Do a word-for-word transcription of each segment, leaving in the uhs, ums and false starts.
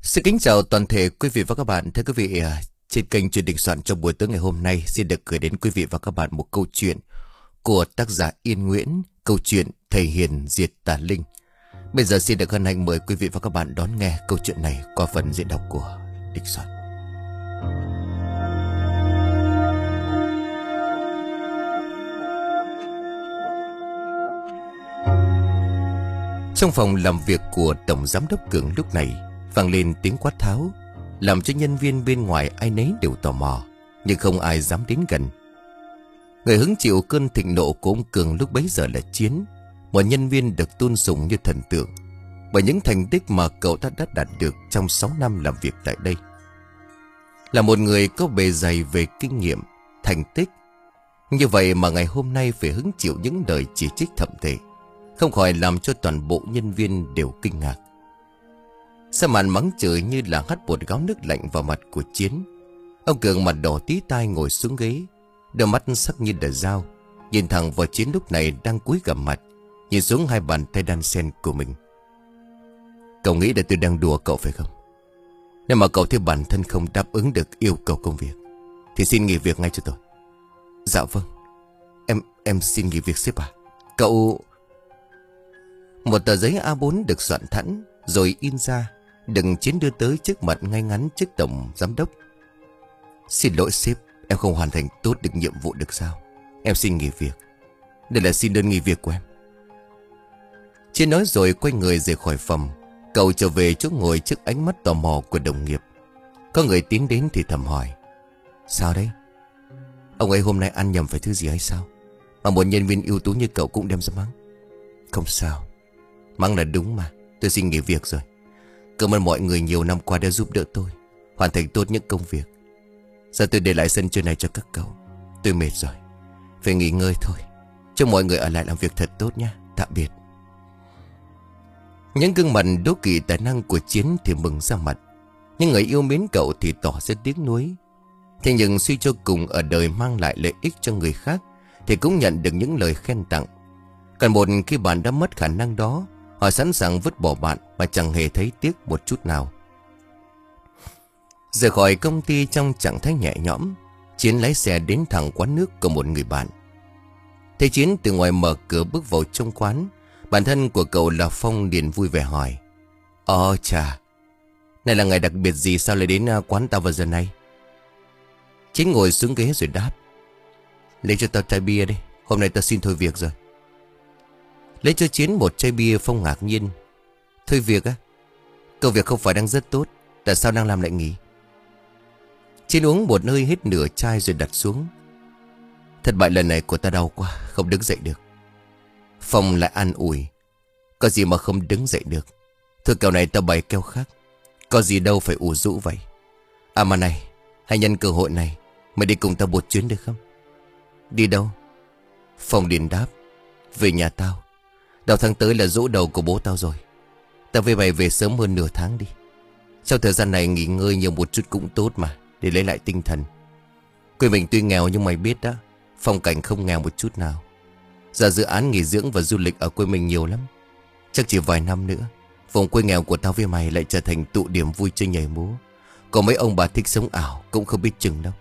Xin kính chào toàn thể quý vị và các bạn. Thưa quý vị, à, trên kênh Chuyện Đình Soạn trong buổi tối ngày hôm nay xin được gửi đến quý vị và các bạn một câu chuyện của tác giả Yên Nguyễn, câu chuyện Thầy Hiền Diệt Tà Linh. Bây giờ xin được hân hạnh mời quý vị và các bạn đón nghe câu chuyện này qua phần diễn đọc của Đình Soạn. Trong phòng làm việc của Tổng Giám đốc Cường lúc này vang lên tiếng quát tháo, làm cho nhân viên bên ngoài ai nấy đều tò mò, nhưng không ai dám đến gần. Người hứng chịu cơn thịnh nộ của ông Cường lúc bấy giờ là Chiến, một nhân viên được tôn sùng như thần tượng bởi những thành tích mà cậu ta đã đạt được trong sáu năm làm việc tại đây. Là một người có bề dày về kinh nghiệm, thành tích, như vậy mà ngày hôm nay phải hứng chịu những lời chỉ trích thậm tệ, không khỏi làm cho toàn bộ nhân viên đều kinh ngạc. Sa màn mắng chửi như là hắt một gáo nước lạnh vào mặt của Chiến. Ông Cường mặt đỏ tí tai ngồi xuống ghế, đôi mắt sắc như đờ dao, nhìn thẳng vào Chiến lúc này đang cúi gằm mặt, nhìn xuống hai bàn tay đan sen của mình. Cậu nghĩ là tôi đang đùa cậu phải không? Nếu mà cậu thấy bản thân không đáp ứng được yêu cầu công việc thì xin nghỉ việc ngay cho tôi. Dạ vâng, Em em xin nghỉ việc sếp à. Cậu... Một tờ giấy a bốn được soạn thẵn rồi in ra, đừng Chiến đưa tới trước mặt ngay ngắn trước Tổng Giám đốc. Xin lỗi sếp, em không hoàn thành tốt được nhiệm vụ được sao? Em xin nghỉ việc. Đây là xin đơn nghỉ việc của em. Chiến nói rồi quay người rời khỏi phòng. Cậu trở về chỗ ngồi trước ánh mắt tò mò của đồng nghiệp. Có người tiến đến thì thầm hỏi: sao đấy? Ông ấy hôm nay ăn nhầm phải thứ gì hay sao mà một nhân viên ưu tú như cậu cũng đem ra mắng? Không sao, mắng là đúng mà. Tôi xin nghỉ việc rồi. Cảm ơn mọi người nhiều năm qua đã giúp đỡ tôi hoàn thành tốt những công việc. Giờ tôi để lại sân chơi này cho các cậu. Tôi mệt rồi, phải nghỉ ngơi thôi. Chúc mọi người ở lại làm việc thật tốt nhé. Tạm biệt. Những gương mặt đố kỵ tài năng của Chiến thì mừng ra mặt, những người yêu mến cậu thì tỏ ra tiếc nuối. Thế nhưng suy cho cùng, ở đời mang lại lợi ích cho người khác thì cũng nhận được những lời khen tặng. Còn một khi bạn đã mất khả năng đó, họ sẵn sàng vứt bỏ bạn mà chẳng hề thấy tiếc một chút nào. Rời khỏi công ty trong trạng thái nhẹ nhõm, Chiến lái xe đến thẳng quán nước của một người bạn. Thấy Chiến từ ngoài mở cửa bước vào trong quán, bản thân của cậu là Phong liền vui vẻ hỏi: Ồ chà, này là ngày đặc biệt gì sao lại đến quán tao vào giờ này? Chiến ngồi xuống ghế rồi đáp: lấy cho tao chai bia đi, hôm nay tao xin thôi việc rồi. Lấy cho Chiến một chai bia, Phong ngạc nhiên: thôi việc á? Công việc không phải đang rất tốt, tại sao đang làm lại nghỉ? Chiến uống một hơi hết nửa chai rồi đặt xuống: thất bại lần này của ta đau quá, không đứng dậy được. Phong lại an ủi: có gì mà không đứng dậy được, thôi kèo này tao bày kèo khác, có gì đâu phải ủ rũ vậy. À mà này, hãy nhân cơ hội này mày đi cùng tao một chuyến được không? Đi đâu? Phong liền đáp: về nhà tao. Đầu tháng tới là giỗ đầu của bố tao rồi. Tao với mày về sớm hơn nửa tháng đi. Trong thời gian này nghỉ ngơi nhiều một chút cũng tốt mà, để lấy lại tinh thần. Quê mình tuy nghèo nhưng mày biết đó, phong cảnh không nghèo một chút nào. Giờ dự án nghỉ dưỡng và du lịch ở quê mình nhiều lắm. Chắc chỉ vài năm nữa, vùng quê nghèo của tao với mày lại trở thành tụ điểm vui chơi nhảy múa. Có mấy ông bà thích sống ảo cũng không biết chừng đâu.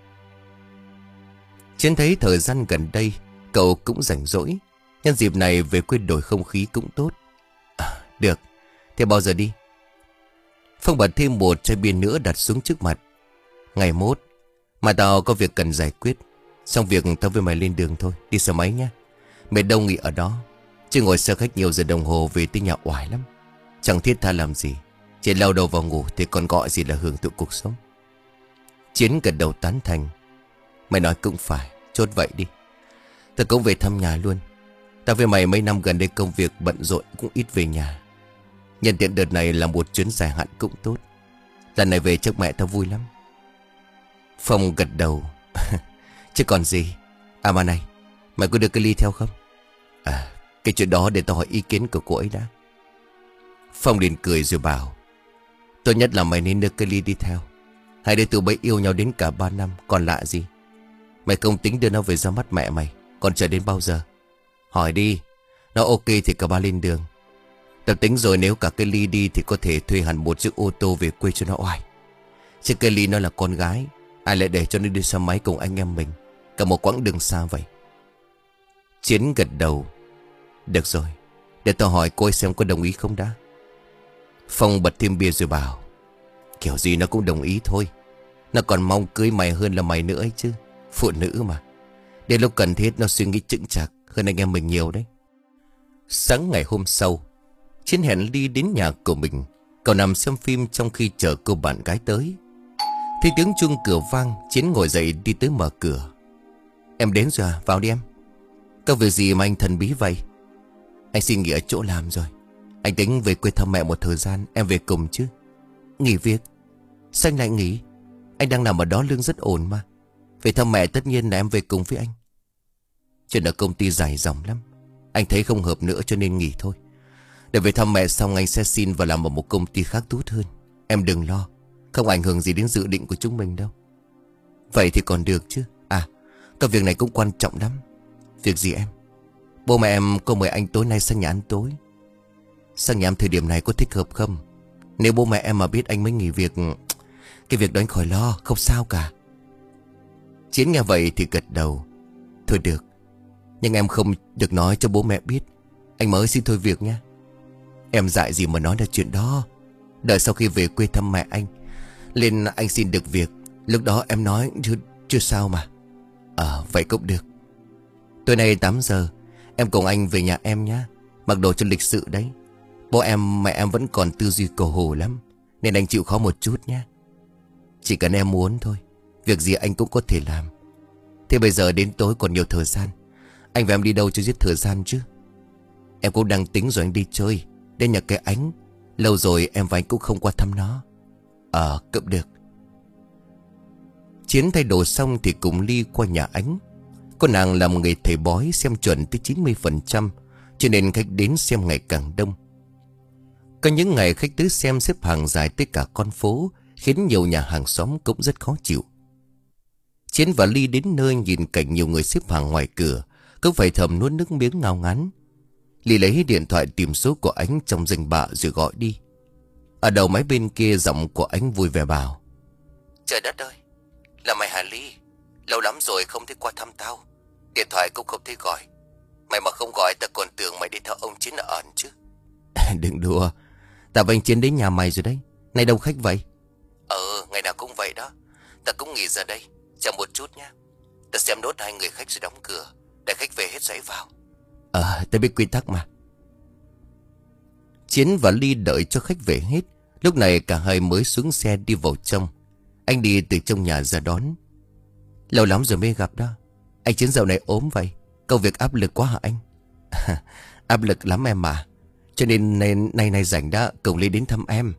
Chiến thấy thời gian gần đây cậu cũng rảnh rỗi, nhân dịp này về quê đổi không khí cũng tốt. À, được, thế bao giờ đi? Phong bật thêm một chai bia nữa đặt xuống trước mặt: ngày mốt, mà tao có việc cần giải quyết. Xong việc tao với mày lên đường thôi, đi xe máy nhá. Mệt đâu nghỉ ở đó, chứ ngồi xe khách nhiều giờ đồng hồ về tới nhà oải lắm. Chẳng thiết tha làm gì, chỉ lau đầu vào ngủ thì còn gọi gì là hưởng thụ cuộc sống. Chiến gật đầu tán thành: mày nói cũng phải, chốt vậy đi. Tao cũng về thăm nhà luôn. Tao với mày mấy năm gần đây công việc bận rộn cũng ít về nhà. Nhân tiện đợt này là một chuyến dài hạn cũng tốt. Lần này về chắc mẹ tao vui lắm. Phong gật đầu: chứ còn gì. À mà này, mày có được cái ly theo không? À, cái chuyện đó để tao hỏi ý kiến của cô ấy đã. Phong liền cười rồi bảo: tốt nhất là mày nên đưa cái ly đi theo. Hai đứa tụi bay yêu nhau đến cả ba năm, còn lạ gì. Mày không tính đưa nó về ra mắt mẹ mày, còn chờ đến bao giờ? Hỏi đi, nó ok thì cả ba lên đường. Tao tính rồi, nếu cả cái Ly đi thì có thể thuê hẳn một chiếc ô tô về quê cho nó oai. Chứ cái Ly nó là con gái, ai lại để cho nó đi xe máy cùng anh em mình cả một quãng đường xa vậy. Chiến gật đầu. Được rồi, để tao hỏi cô ấy xem có đồng ý không đã. Phong bật thêm bia rồi bảo, kiểu gì nó cũng đồng ý thôi. Nó còn mong cưới mày hơn là mày nữa ấy chứ. Phụ nữ mà, đến lúc cần thiết nó suy nghĩ chững chạc hơn anh em mình nhiều đấy. Sáng ngày hôm sau, Chiến hẹn Ly đến nhà của mình. Cậu nằm xem phim trong khi chờ cô bạn gái tới. Thì tiếng chuông cửa vang, Chiến ngồi dậy đi tới mở cửa. Em đến rồi à? Vào đi em. Có việc gì mà anh thần bí vậy? Anh xin nghỉ ở chỗ làm rồi. Anh tính về quê thăm mẹ một thời gian. Em về cùng chứ? Nghỉ việc? Sao anh lại nghỉ? Anh đang nằm ở đó lương rất ổn mà. Về thăm mẹ tất nhiên là em về cùng với anh. Chuyện ở công ty dài dòng lắm. Anh thấy không hợp nữa cho nên nghỉ thôi. Để về thăm mẹ xong anh sẽ xin vào làm ở một công ty khác tốt hơn. Em đừng lo, không ảnh hưởng gì đến dự định của chúng mình đâu. Vậy thì còn được chứ. À, cái việc này cũng quan trọng lắm. Việc gì em? Bố mẹ em có mời anh tối nay sang nhà ăn tối. Sang nhà em thời điểm này có thích hợp không? Nếu bố mẹ em mà biết anh mới nghỉ việc, cái việc đó anh khỏi lo, không sao cả. Chiến nghe vậy thì gật đầu. Thôi được, nhưng em không được nói cho bố mẹ biết. Anh mới xin thôi việc nha. Em dại gì mà nói ra chuyện đó. Đợi sau khi về quê thăm mẹ anh lên anh xin được việc, lúc đó em nói chưa, chưa sao mà. Ờ vậy cũng được. Tối nay tám giờ em cùng anh về nhà em nhé. Mặc đồ cho lịch sự đấy. Bố em mẹ em vẫn còn tư duy cầu hồ lắm, nên anh chịu khó một chút nhé. Chỉ cần em muốn thôi, việc gì anh cũng có thể làm. Thế bây giờ đến tối còn nhiều thời gian, anh và em đi đâu cho giết thời gian chứ? Em cũng đang tính rồi anh đi chơi, đến nhà cái Ánh. Lâu rồi em và anh cũng không qua thăm nó. Ờ cũng được. Chiến thay đồ xong thì cùng Ly qua nhà Ánh. Cô nàng là một người thầy bói xem chuẩn tới chín mươi phần trăm, cho nên khách đến xem ngày càng đông. Có những ngày khách tới xem xếp hàng dài tới cả con phố, khiến nhiều nhà hàng xóm cũng rất khó chịu. Chiến và Ly đến nơi nhìn cảnh nhiều người xếp hàng ngoài cửa, cứ phải thầm nuốt nước miếng ngao ngán. Ly lấy điện thoại tìm số của Ánh trong danh bạ rồi gọi đi. Ở đầu máy bên kia giọng của Ánh vui vẻ bảo, trời đất ơi, là mày hả Ly? Lâu lắm rồi không thấy qua thăm tao, điện thoại cũng không thấy gọi. Mày mà không gọi tao còn tưởng mày đi theo ông Chiến ở ẩn chứ. Đừng đùa, tao và anh Chiến đến nhà mày rồi đấy. Nay đông khách vậy? Ờ, ngày nào cũng vậy đó. Tao cũng nghỉ giờ đây, chờ một chút nhá. Tao xem nốt hai người khách rồi đóng cửa, để khách về hết giấy vào. Ờ, tao biết quy tắc mà. Chiến và Ly đợi cho khách về hết. Lúc này cả hai mới xuống xe đi vào trong. Anh đi từ trong nhà ra đón. Lâu lắm rồi mới gặp đó. Anh Chiến dạo này ốm vậy, công việc áp lực quá hả anh? Áp lực lắm em mà, cho nên nay nay, nay rảnh đã cùng Ly đến thăm em.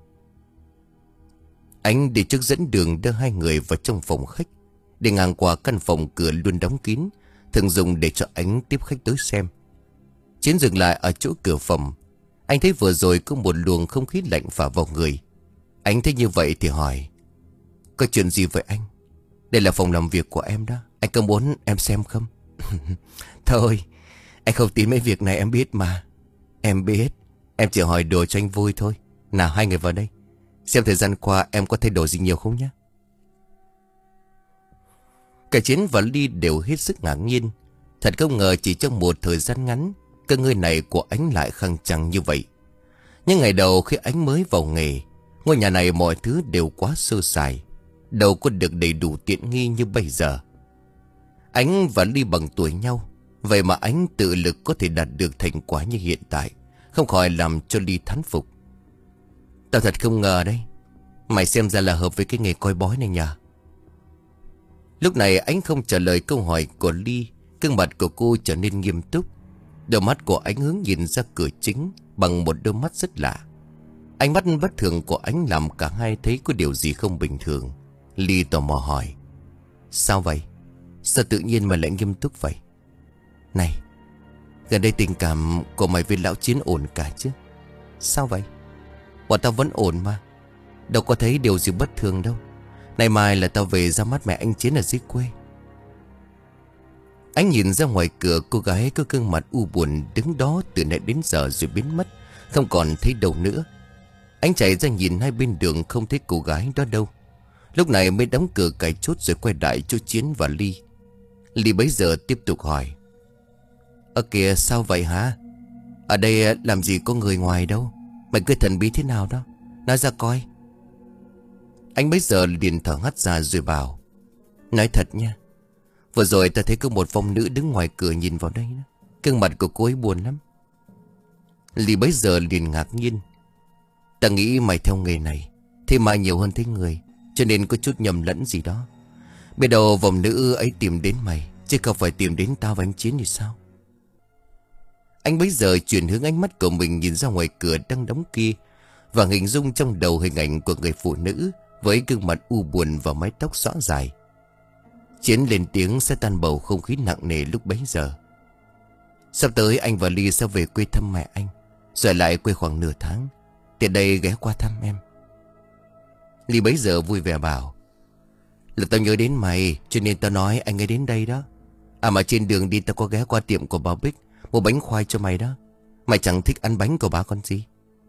Anh đi trước dẫn đường đưa hai người vào trong phòng khách. Đi ngang qua căn phòng cửa luôn đóng kín, thường dùng để cho Ánh tiếp khách tới xem. Chiến dừng lại ở chỗ cửa phòng. Anh thấy vừa rồi có một luồng không khí lạnh phả vào người. Anh thấy như vậy thì hỏi, có chuyện gì vậy anh? Đây là phòng làm việc của em đó, anh có muốn em xem không? Thôi, anh không tin mấy việc này em biết mà. Em biết, em chỉ hỏi đùa cho anh vui thôi. Nào hai người vào đây, xem thời gian qua em có thay đổi gì nhiều không nhé. Cả Chiến và Ly đều hết sức ngạc nhiên. Thật không ngờ chỉ trong một thời gian ngắn, cơ ngơi này của Ánh lại khăng trăng như vậy. Nhưng ngày đầu khi Ánh mới vào nghề, ngôi nhà này mọi thứ đều quá sơ sài, đâu có được đầy đủ tiện nghi như bây giờ. Ánh và Ly bằng tuổi nhau, vậy mà Ánh tự lực có thể đạt được thành quả như hiện tại, không khỏi làm cho Ly thán phục. Tao thật không ngờ đấy, mày xem ra là hợp với cái nghề coi bói này nhỉ? Lúc này Ánh không trả lời câu hỏi của Ly, gương mặt của cô trở nên nghiêm túc. Đôi mắt của Ánh hướng nhìn ra cửa chính bằng một đôi mắt rất lạ. Ánh mắt bất thường của Ánh làm cả hai thấy có điều gì không bình thường. Ly tò mò hỏi, sao vậy? Sao tự nhiên mà lại nghiêm túc vậy? Này, gần đây tình cảm của mày với lão Chiến ổn cả chứ? Sao vậy? Bọn tao vẫn ổn mà, đâu có thấy điều gì bất thường đâu. Nay mai là tao về ra mắt mẹ anh Chiến ở dưới quê. Anh nhìn ra ngoài cửa, cô gái có gương mặt u buồn đứng đó từ nãy đến giờ rồi biến mất, không còn thấy đâu nữa. Anh chạy ra nhìn hai bên đường không thấy cô gái đó đâu. Lúc này mới đóng cửa cài chốt rồi quay lại cho Chiến và Ly. Ly bấy giờ tiếp tục hỏi: Ơ kìa, sao vậy hả? Ở đây làm gì có người ngoài đâu. Mày cứ thần bí thế nào đó, nói ra coi. Anh bấy giờ liền thở hắt ra rồi bảo: Nói thật nha, vừa rồi ta thấy có một phong nữ đứng ngoài cửa nhìn vào đây đó. Gương mặt của cô ấy buồn lắm. Ly bấy giờ liền ngạc nhiên: Ta nghĩ mày theo nghề này thì mà nhiều hơn thấy người, cho nên có chút nhầm lẫn gì đó. Biết đâu vòng nữ ấy tìm đến mày, chứ không phải tìm đến tao và anh Chiến thì sao? Anh bấy giờ chuyển hướng ánh mắt của mình nhìn ra ngoài cửa đang đóng kia, và hình dung trong đầu hình ảnh của người phụ nữ với gương mặt u buồn và mái tóc xõa dài. Chiến lên tiếng sẽ tan bầu không khí nặng nề lúc bấy giờ. Sắp tới anh và Ly sẽ về quê thăm mẹ anh, rồi lại quê khoảng nửa tháng. Tiện đây ghé qua thăm em. Ly bấy giờ vui vẻ bảo: Là tao nhớ đến mày, cho nên tao nói anh ấy đến đây đó. À mà trên đường đi tao có ghé qua tiệm của bà Bích, mua bánh khoai cho mày đó. Mày chẳng thích ăn bánh của bà con gì.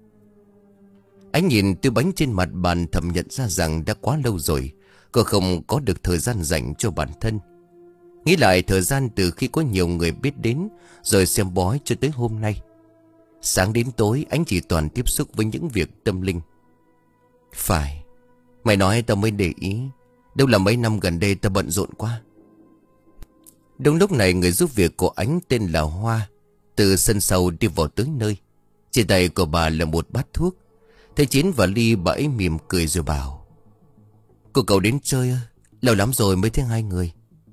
Anh nhìn túi bánh trên mặt bàn, thầm nhận ra rằng đã quá lâu rồi cô không có được thời gian dành cho bản thân. Nghĩ lại thời gian từ khi có nhiều người biết đến rồi xem bói cho tới hôm nay, sáng đến tối anh chỉ toàn tiếp xúc với những việc tâm linh. Phải, mày nói tao mới để ý. Đâu là mấy năm gần đây tao bận rộn quá. Đúng lúc này người giúp việc của anh tên là Hoa từ sân sau đi vào tới nơi. Trên tay của bà là một bát thuốc. Thấy Chiến và Ly, bà ấy mỉm cười rồi bảo: Cô cậu đến chơi à? Lâu lắm rồi mới thấy hai người.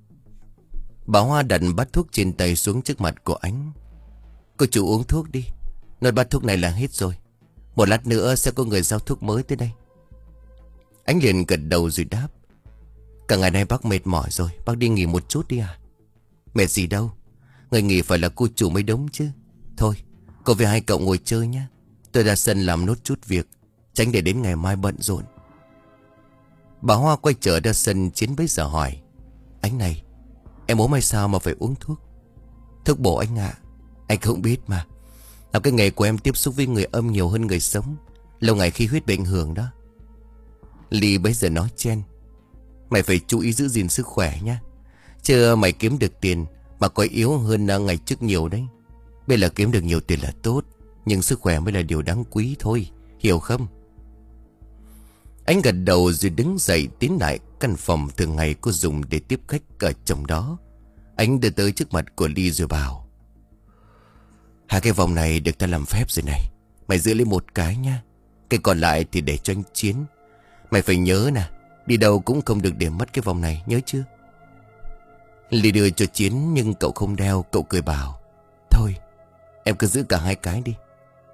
Bà Hoa đặt bát thuốc trên tay xuống trước mặt của anh. Cô chủ uống thuốc đi, nói bát thuốc này là hết rồi. Một lát nữa sẽ có người giao thuốc mới tới đây. Anh liền gật đầu rồi đáp: Cả ngày nay bác mệt mỏi rồi, bác đi nghỉ một chút đi à? Mệt gì đâu, người nghỉ phải là cô chủ mới đúng chứ. Thôi, cô với hai cậu ngồi chơi nhé. Tôi ra sân làm nốt chút việc, tránh để đến ngày mai bận rộn. Bà Hoa quay trở ra sân. Chiến bấy giờ hỏi: Anh này, em ốm hay sao mà phải uống thuốc? Thuốc bổ anh ạ. Anh không biết mà, là cái nghề của em tiếp xúc với người âm nhiều hơn người sống, lâu ngày khi huyết bị ảnh hưởng đó. Ly bấy giờ nói chen: Mày phải chú ý giữ gìn sức khỏe nhá. Chứ mày kiếm được tiền mà có yếu hơn ngày trước nhiều đấy. Bây giờ kiếm được nhiều tiền là tốt, nhưng sức khỏe mới là điều đáng quý thôi, hiểu không? Anh gật đầu rồi đứng dậy tiến lại căn phòng thường ngày cô dùng để tiếp khách ở trong đó. Anh đưa tới trước mặt của Ly rồi bảo: Hai cái vòng này được ta làm phép rồi này, mày giữ lấy một cái nha. Cái còn lại thì để cho anh Chiến. Mày phải nhớ nè, đi đâu cũng không được để mất cái vòng này, nhớ chưa? Ly đưa cho Chiến nhưng cậu không đeo. Cậu cười bảo: Thôi, em cứ giữ cả hai cái đi.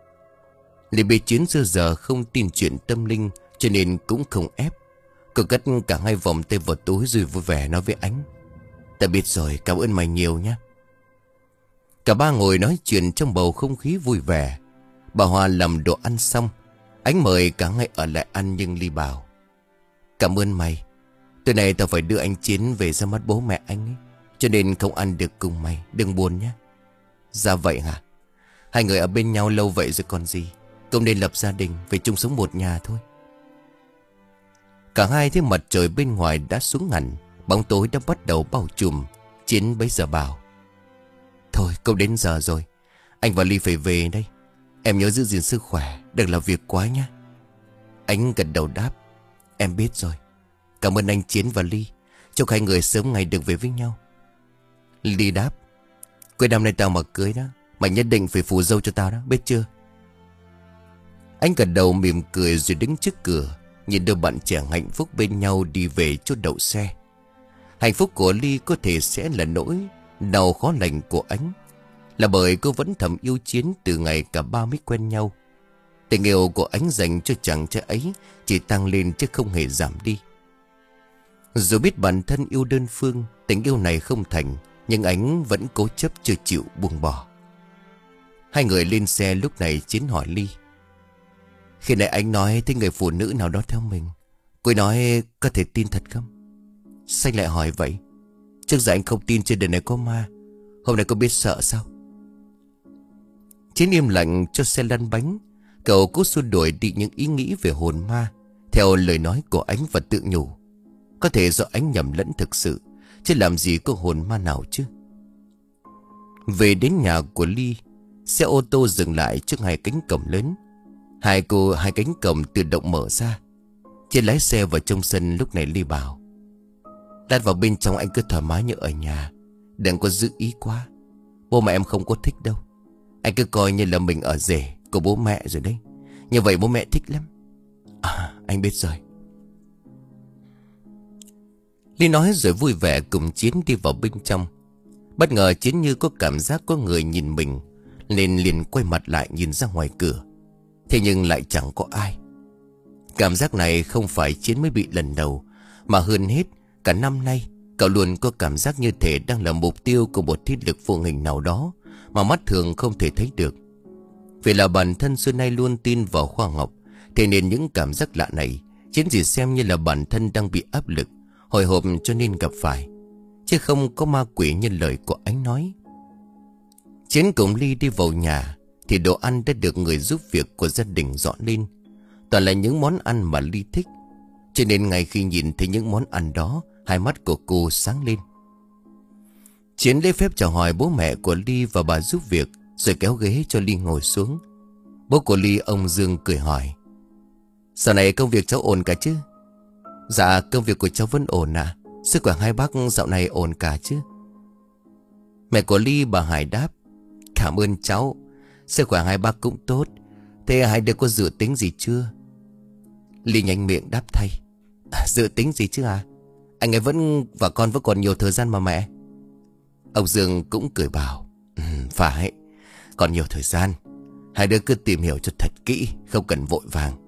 Ly biết Chiến xưa giờ không tin chuyện tâm linh, cho nên cũng không ép. Cậu cất cả hai vòng tay vào túi rồi vui vẻ nói với anh: Ta biết rồi, cảm ơn mày nhiều nhé. Cả ba ngồi nói chuyện trong bầu không khí vui vẻ. Bà Hoa làm đồ ăn xong, anh mời cả hai ở lại ăn, nhưng Ly bảo: Cảm ơn mày. Tối nay tao phải đưa anh Chiến về ra mắt bố mẹ anh ấy, cho nên không ăn được cùng mày, đừng buồn nhé. Dạ vậy hả? Hai người ở bên nhau lâu vậy rồi còn gì, cũng nên lập gia đình, phải chung sống một nhà thôi. Cả hai thấy mặt trời bên ngoài đã xuống hẳn, bóng tối đã bắt đầu bao trùm. Chiến bấy giờ bảo: Thôi, cậu đến giờ rồi, anh và Ly phải về đây. Em nhớ giữ gìn sức khỏe, đừng làm việc quá nhé. Anh gật đầu đáp: Em biết rồi. Cảm ơn anh Chiến và Ly, chúc hai người sớm ngày được về với nhau. Ly đáp: Cuối năm nay tao mà cưới đó, mày nhất định phải phù dâu cho tao đó, biết chưa? Anh gật đầu mỉm cười rồi đứng trước cửa, nhìn đôi bạn trẻ hạnh phúc bên nhau đi về chỗ đậu xe. Hạnh phúc của Ly có thể sẽ là nỗi đau khó lành của anh, là bởi cô vẫn thầm yêu Chiến từ ngày cả ba mới quen nhau. Tình yêu của anh dành cho chàng trai ấy chỉ tăng lên chứ không hề giảm đi. Dù biết bản thân yêu đơn phương, tình yêu này không thành, nhưng anh vẫn cố chấp chưa chịu buông bỏ. Hai người lên xe. Lúc này Chiến hỏi Ly: Khi nãy anh nói thấy người phụ nữ nào đó theo mình, cô nói có thể tin thật không? Sao lại hỏi vậy? Trước giờ anh không tin trên đời này có ma, hôm nay cô biết sợ sao? Chiến im lặng cho xe lăn bánh. Cậu cố xua đuổi đi những ý nghĩ về hồn ma theo lời nói của Ánh và tự nhủ. Có thể do Ánh nhầm lẫn thực sự, chứ làm gì có hồn ma nào chứ. Về đến nhà của Ly, xe ô tô dừng lại trước hai cánh cổng lớn. Hai cô hai cánh cổng tự động mở ra. Trên lái xe vào trong sân lúc này Ly bảo: "Đặt vào bên trong anh cứ thoải mái như ở nhà, đừng có giữ ý quá. Bố mẹ em không có thích đâu. Anh cứ coi như là mình ở rể của bố mẹ rồi đấy. Như vậy bố mẹ thích lắm." "À, anh biết rồi." Ly nói rồi vui vẻ cùng Chiến đi vào bên trong. Bất ngờ Chiến như có cảm giác có người nhìn mình, nên liền quay mặt lại nhìn ra ngoài cửa. Thế nhưng lại chẳng có ai. Cảm giác này không phải Chiến mới bị lần đầu, mà hơn hết cả năm nay cậu luôn có cảm giác như thể đang là mục tiêu của một thiết lực vô hình nào đó mà mắt thường không thể thấy được. Vì là bản thân xưa nay luôn tin vào khoa học, thế nên những cảm giác lạ này Chiến chỉ xem như là bản thân đang bị áp lực, hồi hộp cho nên gặp phải, chứ không có ma quỷ như lời của Ánh nói. Chiến cùng Ly đi vào nhà thì đồ ăn đã được người giúp việc của gia đình dọn lên. Toàn là những món ăn mà Ly thích, cho nên ngay khi nhìn thấy những món ăn đó, hai mắt của cô sáng lên. Chiến lấy phép chào hỏi bố mẹ của Ly và bà giúp việc, rồi kéo ghế cho Ly ngồi xuống. Bố của Ly, ông Dương, cười hỏi: "Sau này công việc cháu ổn cả chứ?" "Dạ công việc của cháu vẫn ổn ạ. À. Sức khỏe hai bác dạo này ổn cả chứ?" Mẹ của Ly, bà Hải, đáp: "Cảm ơn cháu. Sức khỏe hai bác cũng tốt. Thế hai đứa có dự tính gì chưa?" Ly nhanh miệng đáp thay: à, "Dự tính gì chứ à? Anh ấy vẫn và con vẫn còn nhiều thời gian mà mẹ." Ông Dương cũng cười bảo: ừ, "Phải, còn nhiều thời gian. Hai đứa cứ tìm hiểu cho thật kỹ, không cần vội vàng."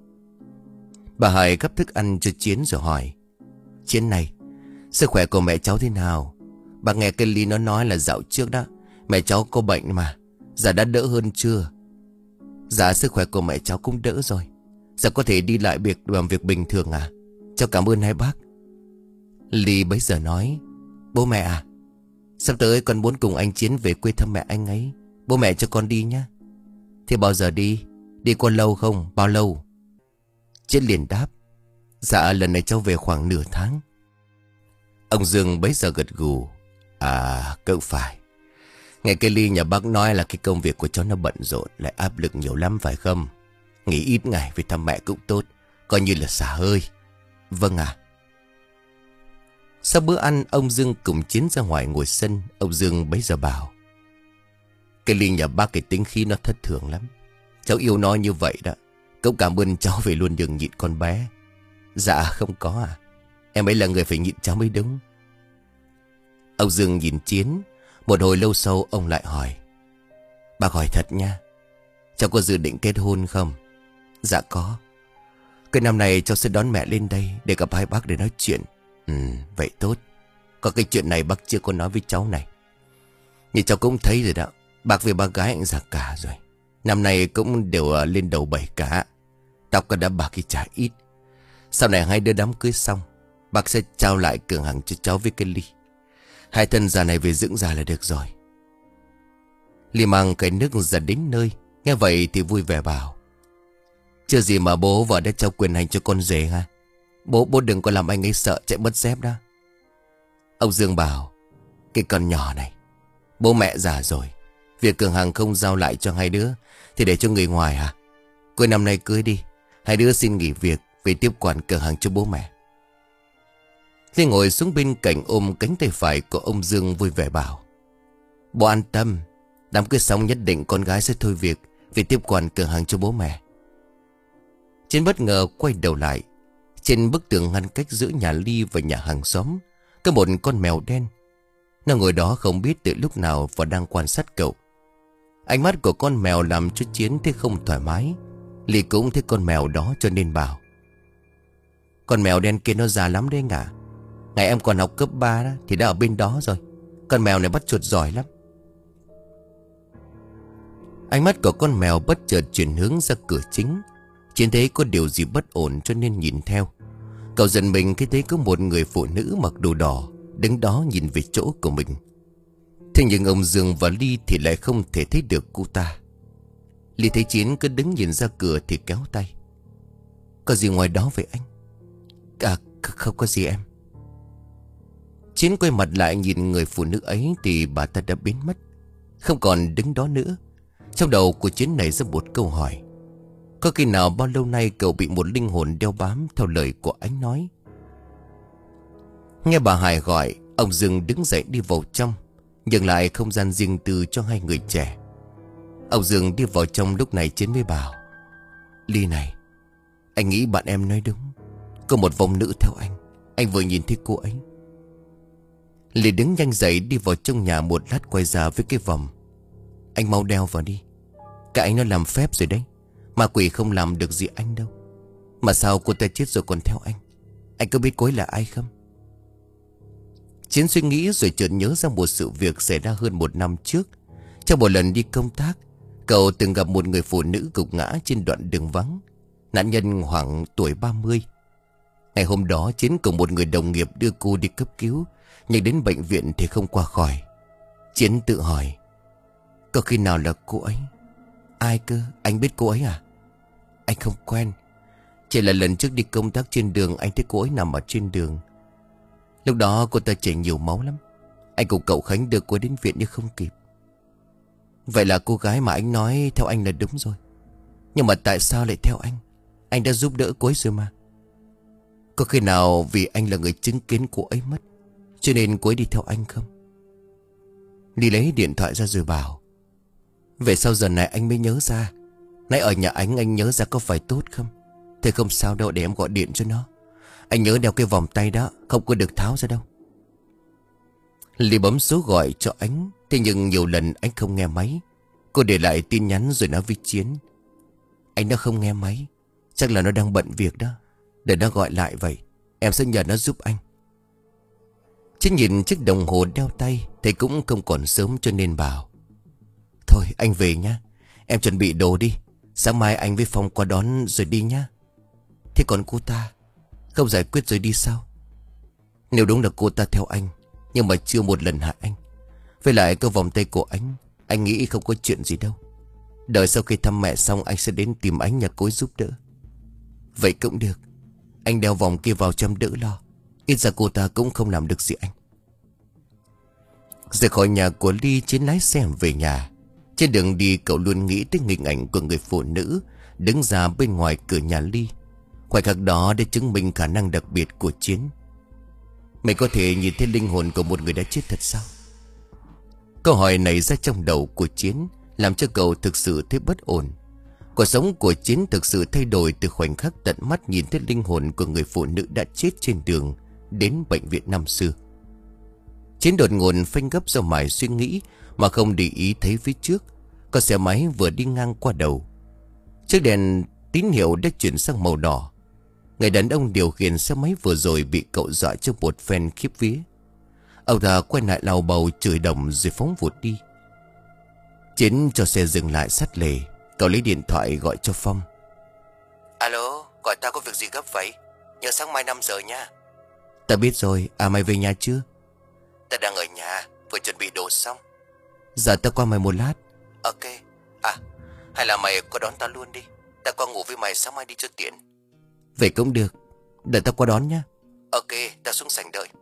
Bà Hải gắp thức ăn cho Chiến rồi hỏi: "Chiến này, sức khỏe của mẹ cháu thế nào? Bà nghe cái Ly nó nói là dạo trước đó mẹ cháu có bệnh mà, giờ đã đỡ hơn chưa?" "Dạ sức khỏe của mẹ cháu cũng đỡ rồi. Giờ có thể đi lại việc làm việc bình thường à? Cháu cảm ơn hai bác." Ly bấy giờ nói: "Bố mẹ à, sắp tới con muốn cùng anh Chiến về quê thăm mẹ anh ấy. Bố mẹ cho con đi nhá." "Thế bao giờ đi? Đi có lâu không? Bao lâu?" Chiến liền đáp: "Dạ lần này cháu về khoảng nửa tháng." Ông Dương bấy giờ gật gù: "À cậu phải. Nghe cái Ly nhà bác nói là cái công việc của cháu nó bận rộn, lại áp lực nhiều lắm phải không? Nghỉ ít ngày về thăm mẹ cũng tốt, coi như là xả hơi." "Vâng ạ." Sau bữa ăn, ông Dương cùng Chiến ra ngoài ngồi sân. Ông Dương bấy giờ bảo: "Cái Ly nhà bác cái tính khí nó thất thường lắm. Cháu yêu nó như vậy đó. Cậu cảm ơn cháu vì luôn nhường nhịn con bé." "Dạ không có à. Em ấy là người phải nhịn cháu mới đúng." Ông Dương nhìn Chiến. Một hồi lâu sau ông lại hỏi: "Bác hỏi thật nha, cháu có dự định kết hôn không?" "Dạ có. Cái năm này cháu sẽ đón mẹ lên đây để gặp hai bác để nói chuyện." "Ừ vậy tốt. Có cái chuyện này bác chưa có nói với cháu này. Như cháu cũng thấy rồi đó, bác với bác gái anh già cả rồi. Năm nay cũng đều lên đầu bảy cả. Tóc có đã bạc thì chả ít. Sau này hai đứa đám cưới xong, bác sẽ trao lại cửa hàng cho cháu với cái Ly. Hai thân già này về dưỡng già là được rồi." Ly mang cái nước ra đến nơi, nghe vậy thì vui vẻ bảo: "Chưa gì mà bố vợ đã trao quyền hành cho con rể ha. Bố bố đừng có làm anh ấy sợ chạy mất dép đó." Ông Dương bảo: "Cái con nhỏ này, bố mẹ già rồi, việc cửa hàng không giao lại cho hai đứa thì để cho người ngoài hả? Cuối năm nay cưới đi, hai đứa xin nghỉ việc về tiếp quản cửa hàng cho bố mẹ." Ly ngồi xuống bên cạnh ôm cánh tay phải của ông Dương vui vẻ bảo: "Bố an tâm, đám cưới xong nhất định con gái sẽ thôi việc về tiếp quản cửa hàng cho bố mẹ." Chiến bất ngờ quay đầu lại. Trên bức tường ngăn cách giữa nhà Ly và nhà hàng xóm có một con mèo đen. Nó ngồi đó không biết từ lúc nào và đang quan sát cậu. Ánh mắt của con mèo làm cho Chiến thấy không thoải mái. Ly cũng thấy con mèo đó cho nên bảo: "Con mèo đen kia nó già lắm đấy ngả. Ngày em còn học cấp ba đó, thì đã ở bên đó rồi. Con mèo này bắt chuột giỏi lắm." Ánh mắt của con mèo bất chợt chuyển hướng ra cửa chính. Chiến thấy có điều gì bất ổn cho nên nhìn theo. Cậu giật mình khi thấy có một người phụ nữ mặc đồ đỏ đứng đó nhìn về chỗ của mình. Thế nhưng ông Dương và Ly thì lại không thể thấy được cô ta. Ly thấy Chiến cứ đứng nhìn ra cửa thì kéo tay. Có gì ngoài đó vậy anh? À không có gì em. Chiến quay mặt lại nhìn người phụ nữ ấy thì bà ta đã biến mất, không còn đứng đó nữa. Trong đầu của Chiến nảy ra một câu hỏi. Có khi nào bao lâu nay cậu bị một linh hồn đeo bám theo lời của anh nói? Nghe bà Hải gọi, ông Dương đứng dậy đi vào trong, nhường lại không gian riêng tư cho hai người trẻ. Ông Dương đi vào trong lúc này Chiến mới bảo: Ly này, anh nghĩ bạn em nói đúng. Có một vong nữ theo anh. Anh vừa nhìn thấy cô ấy. Ly đứng nhanh dậy đi vào trong nhà, một lát quay ra với cái vòng. Anh mau đeo vào đi. Cả anh nó làm phép rồi đấy. Ma quỷ không làm được gì anh đâu. Mà sao cô ta chết rồi còn theo anh? Anh có biết cô ấy là ai không? Chiến suy nghĩ rồi chợt nhớ ra một sự việc xảy ra hơn một năm trước. Trong một lần đi công tác, cậu từng gặp một người phụ nữ gục ngã trên đoạn đường vắng. Nạn nhân khoảng tuổi ba mươi. Ngày hôm đó Chiến cùng một người đồng nghiệp đưa cô đi cấp cứu, nhưng đến bệnh viện thì không qua khỏi. Chiến tự hỏi, có khi nào là cô ấy? Ai cơ? Anh biết cô ấy à? Anh không quen. Chỉ là lần trước đi công tác trên đường, anh thấy cô ấy nằm ở trên đường. Lúc đó cô ta chảy nhiều máu lắm. Anh cùng cậu Khánh đưa cô đến viện nhưng không kịp. Vậy là cô gái mà anh nói theo anh là đúng rồi. Nhưng mà tại sao lại theo anh? Anh đã giúp đỡ cô ấy rồi mà. Có khi nào vì anh là người chứng kiến cô ấy mất, cho nên cô ấy đi theo anh không? Đi lấy điện thoại ra rồi bảo: Về sau giờ này anh mới nhớ ra. Nãy ở nhà anh anh nhớ ra có phải tốt không? Thế không sao đâu, để em gọi điện cho nó. Anh nhớ đeo cái vòng tay đó, không có được tháo ra đâu. Ly bấm số gọi cho anh. Thế nhưng nhiều lần anh không nghe máy. Cô để lại tin nhắn rồi nói với Chiến: Anh nó không nghe máy, chắc là nó đang bận việc đó. Để nó gọi lại vậy, em sẽ nhờ nó giúp anh. Chiến nhìn chiếc đồng hồ đeo tay, thấy cũng không còn sớm cho nên bảo: Thôi anh về nhá. Em chuẩn bị đồ đi. Sáng mai anh với Phong qua đón rồi đi nhá. Thế còn cô ta, không giải quyết rồi đi sao? Nếu đúng là cô ta theo anh, nhưng mà chưa một lần hại anh. Với lại cái vòng tay của anh, anh nghĩ không có chuyện gì đâu. Đợi sau khi thăm mẹ xong anh sẽ đến tìm anh nhà cô ấy giúp đỡ. Vậy cũng được. Anh đeo vòng kia vào cho em đỡ lo. Ít ra cô ta cũng không làm được gì anh. Rời khỏi nhà của Ly, Chiến lái xe về nhà. Trên đường đi cậu luôn nghĩ tới hình ảnh của người phụ nữ đứng ra bên ngoài cửa nhà Ly. Khoảnh khắc đó để chứng minh khả năng đặc biệt của Chiến. Mình có thể nhìn thấy linh hồn của một người đã chết thật sao? Câu hỏi này ra trong đầu của Chiến, làm cho cậu thực sự thấy bất ổn. Cuộc sống của Chiến thực sự thay đổi từ khoảnh khắc tận mắt nhìn thấy linh hồn của người phụ nữ đã chết trên đường đến bệnh viện năm xưa. Chiến đột ngột phanh gấp ra mải suy nghĩ mà không để ý thấy phía trước có xe máy vừa đi ngang qua đầu. Chiếc đèn tín hiệu đã chuyển sang màu đỏ. Người đàn ông điều khiển xe máy vừa rồi bị cậu dọa cho một phen khiếp vía. Ông ta quay lại lào bầu chửi đồng rồi phóng vụt đi. Chiến cho xe dừng lại sát lề. Cậu lấy điện thoại gọi cho Phong. Alo, gọi tao có việc gì gấp vậy? Nhớ sáng mai năm giờ nha. Ta biết rồi, à mày về nhà chưa? Ta đang ở nhà, vừa chuẩn bị đồ xong. Giờ ta qua mày một lát. Ok, à, hay là mày qua đón tao luôn đi. Ta qua ngủ với mày sáng mai đi cho tiện. Vậy cũng được, đợi ta qua đón nhá. Ok, ta xuống sảnh đợi.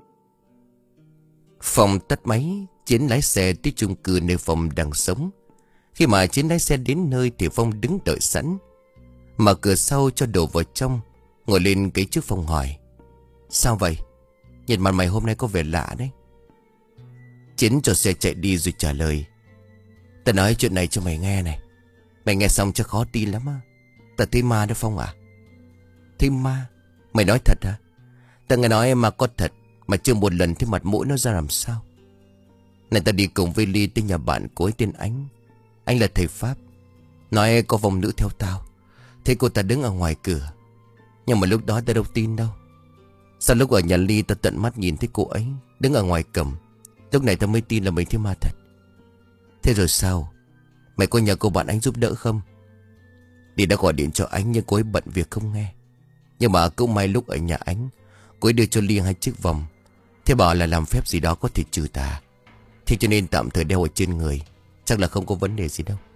Phong tắt máy, Chiến lái xe tới chung cư nơi Phong đang sống. Khi mà Chiến lái xe đến nơi thì Phong đứng đợi sẵn. Mở cửa sau cho đồ vào trong, ngồi lên ghế trước Phong hỏi: Sao vậy? Nhìn mặt mày hôm nay có vẻ lạ đấy. Chiến cho xe chạy đi rồi trả lời: Ta nói chuyện này cho mày nghe này. Mày nghe xong chắc khó tin lắm á. Ta thấy ma đó Phong à? Thấy ma? Mày nói thật hả? Ta nghe nói mà có thật, mà chưa một lần thấy mặt mũi nó ra làm sao. Này ta đi cùng với Ly tới nhà bạn cô ấy tên Ánh. Anh là thầy Pháp. Nói có vong nữ theo tao. Thấy cô ta đứng ở ngoài cửa. Nhưng mà lúc đó ta đâu tin đâu. Sau lúc ở nhà Ly ta tận mắt nhìn thấy cô ấy đứng ở ngoài cổng. Lúc này ta mới tin là mình thấy ma thật. Thế rồi sao? Mày có nhờ cô bạn Ánh giúp đỡ không? Đi đã gọi điện cho Ánh nhưng cô ấy bận việc không nghe. Nhưng mà cũng may lúc ở nhà Ánh, cô ấy đưa cho Ly hai chiếc vòng. Thế bảo là làm phép gì đó có thể trừ tà. Thế cho nên tạm thời đeo ở trên người, chắc là không có vấn đề gì đâu.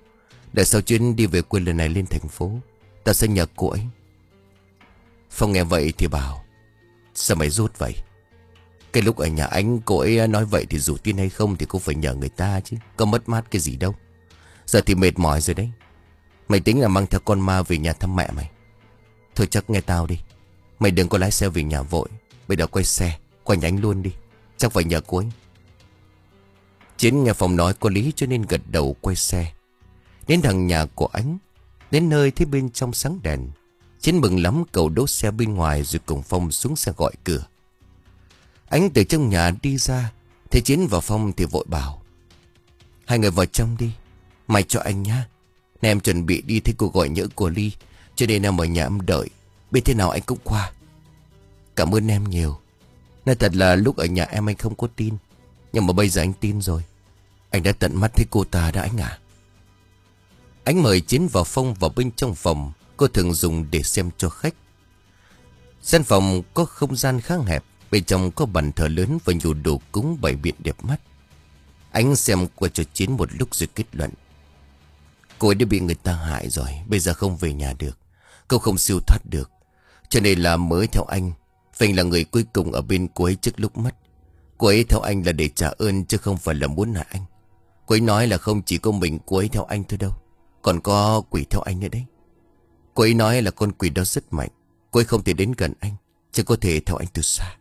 Để sau chuyến đi về quê lần này lên thành phố, ta sẽ nhờ cô ấy. Phong nghe vậy thì bảo: Sao mày rút vậy? Cái lúc ở nhà anh cô ấy nói vậy thì dù tin hay không thì cũng phải nhờ người ta chứ. Có mất mát cái gì đâu. Giờ thì mệt mỏi rồi đấy. Mày tính là mang theo con ma về nhà thăm mẹ mày. Thôi chắc nghe tao đi. Mày đừng có lái xe về nhà vội. Bây giờ quay xe qua nhà anh luôn đi. Chắc phải nhờ cô ấy. Chiến nghe Phong nói có lý cho nên gật đầu quay xe đến thằng nhà của anh. Đến nơi thấy bên trong sáng đèn. Chiến mừng lắm cậu đỗ xe bên ngoài rồi cùng Phong xuống xe gọi cửa. Anh từ trong nhà đi ra, thấy Chiến và Phong thì vội bảo: Hai người vào trong đi. Mày cho anh nhá. Nè em chuẩn bị đi thấy cô gọi nhỡ của Ly, cho nên em ở nhà em đợi. Biết thế nào anh cũng qua. Cảm ơn em nhiều. Nói thật là lúc ở nhà em anh không có tin, nhưng mà bây giờ anh tin rồi. Anh đã tận mắt thấy cô ta đã anh à. Anh mời Chiến và Phong vào bên trong phòng cô thường dùng để xem cho khách. Gian phòng có không gian khá hẹp. Bên trong có bàn thờ lớn và nhiều đồ cúng bày biện đẹp mắt. Anh xem qua cho Chiến một lúc rồi kết luận: Cô ấy đã bị người ta hại rồi. Bây giờ không về nhà được. Cô không siêu thoát được. Cho nên là mới theo anh. Phình là người cuối cùng ở bên cô ấy trước lúc mất. Cô ấy theo anh là để trả ơn chứ không phải là muốn hại anh. Cô ấy nói là không chỉ có mình cô ấy theo anh thôi đâu, còn có quỷ theo anh nữa đấy. Cô ấy nói là con quỷ đó rất mạnh. Cô ấy không thể đến gần anh, chỉ có thể theo anh từ xa.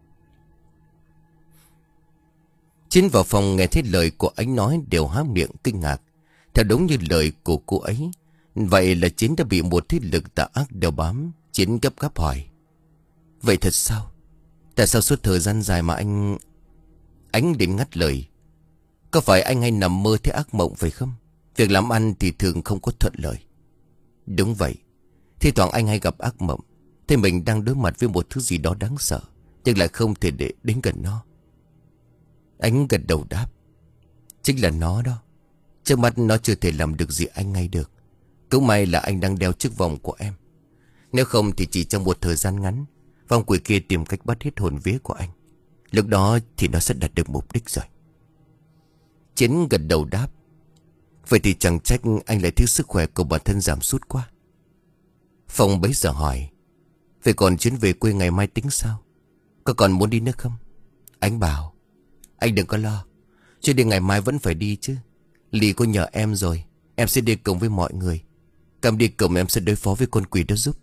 Chiến vào phòng nghe thấy lời của anh nói đều há miệng kinh ngạc. Theo đúng như lời của cô ấy, vậy là Chiến đã bị một thế lực tà ác đeo bám. Chiến gấp gáp hỏi: Vậy thật sao? Tại sao suốt thời gian dài mà anh... Anh đến ngắt lời: Có phải anh hay nằm mơ thấy ác mộng phải không? Việc làm ăn thì thường không có thuận lợi. Đúng vậy. Thi thoảng anh hay gặp ác mộng, thấy mình đang đối mặt với một thứ gì đó đáng sợ, nhưng lại không thể để đến gần nó. Anh gật đầu đáp: Chính là nó đó. Trước mắt nó chưa thể làm được gì anh ngay được. Cũng may là anh đang đeo chiếc vòng của em. Nếu không thì chỉ trong một thời gian ngắn, vong quỷ kia tìm cách bắt hết hồn vía của anh. Lúc đó thì nó sẽ đạt được mục đích rồi. Chiến gật đầu đáp: Vậy thì chẳng trách anh lại thấy sức khỏe của bản thân giảm sút quá. Phong bấy giờ hỏi: Vậy còn chuyến về quê ngày mai tính sao? Có còn muốn đi nữa không? Anh bảo: Anh đừng có lo. Chuyến đi ngày mai vẫn phải đi chứ. Ly có nhờ em rồi. Em sẽ đi cùng với mọi người. Cầm đi cùng em sẽ đối phó với con quỷ đó giúp.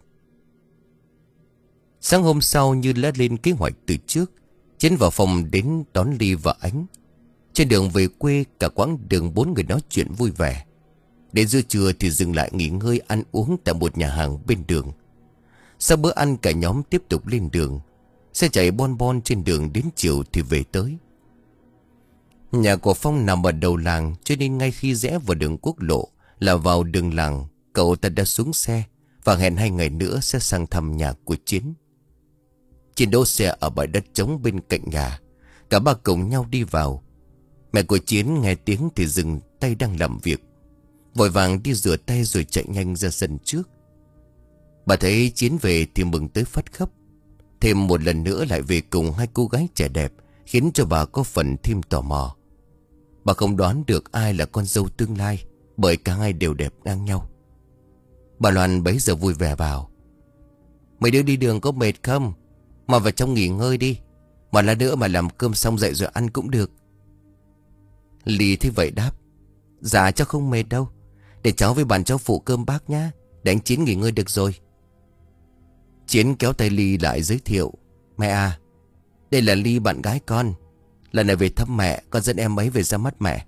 Sáng hôm sau như đã lên kế hoạch từ trước, Chiến vào phòng đến đón Ly và Ánh. Trên đường về quê, cả quãng đường bốn người nói chuyện vui vẻ. Đến giữa trưa thì dừng lại nghỉ ngơi ăn uống tại một nhà hàng bên đường. Sau bữa ăn cả nhóm tiếp tục lên đường. Xe chạy bon bon trên đường đến chiều thì về tới. Nhà của Phong nằm ở đầu làng, cho nên ngay khi rẽ vào đường quốc lộ là vào đường làng, cậu ta đã xuống xe và hẹn hai ngày nữa sẽ sang thăm nhà của Chiến. Chiến đỗ xe ở bãi đất trống bên cạnh nhà. Cả ba cùng nhau đi vào. Mẹ của Chiến nghe tiếng thì dừng tay đang làm việc, vội vàng đi rửa tay rồi chạy nhanh ra sân trước. Bà thấy Chiến về thì mừng tới phát khóc. Thêm một lần nữa lại về cùng hai cô gái trẻ đẹp, khiến cho bà có phần thêm tò mò. Bà không đoán được ai là con dâu tương lai, bởi cả hai đều đẹp ngang nhau. Bà Loan bấy giờ vui vẻ bảo: Mấy đứa đi đường có mệt không? Mà vào trong nghỉ ngơi đi. Mà là nữa mà làm cơm xong dậy rồi ăn cũng được. Ly thấy vậy đáp: Dạ cháu không mệt đâu. Để cháu với bạn cháu phụ cơm bác nhá. Để anh Chiến nghỉ ngơi được rồi. Chiến kéo tay Ly lại giới thiệu: Mẹ à, đây là Ly bạn gái con. Lần này về thăm mẹ, con dẫn em ấy về ra mắt mẹ.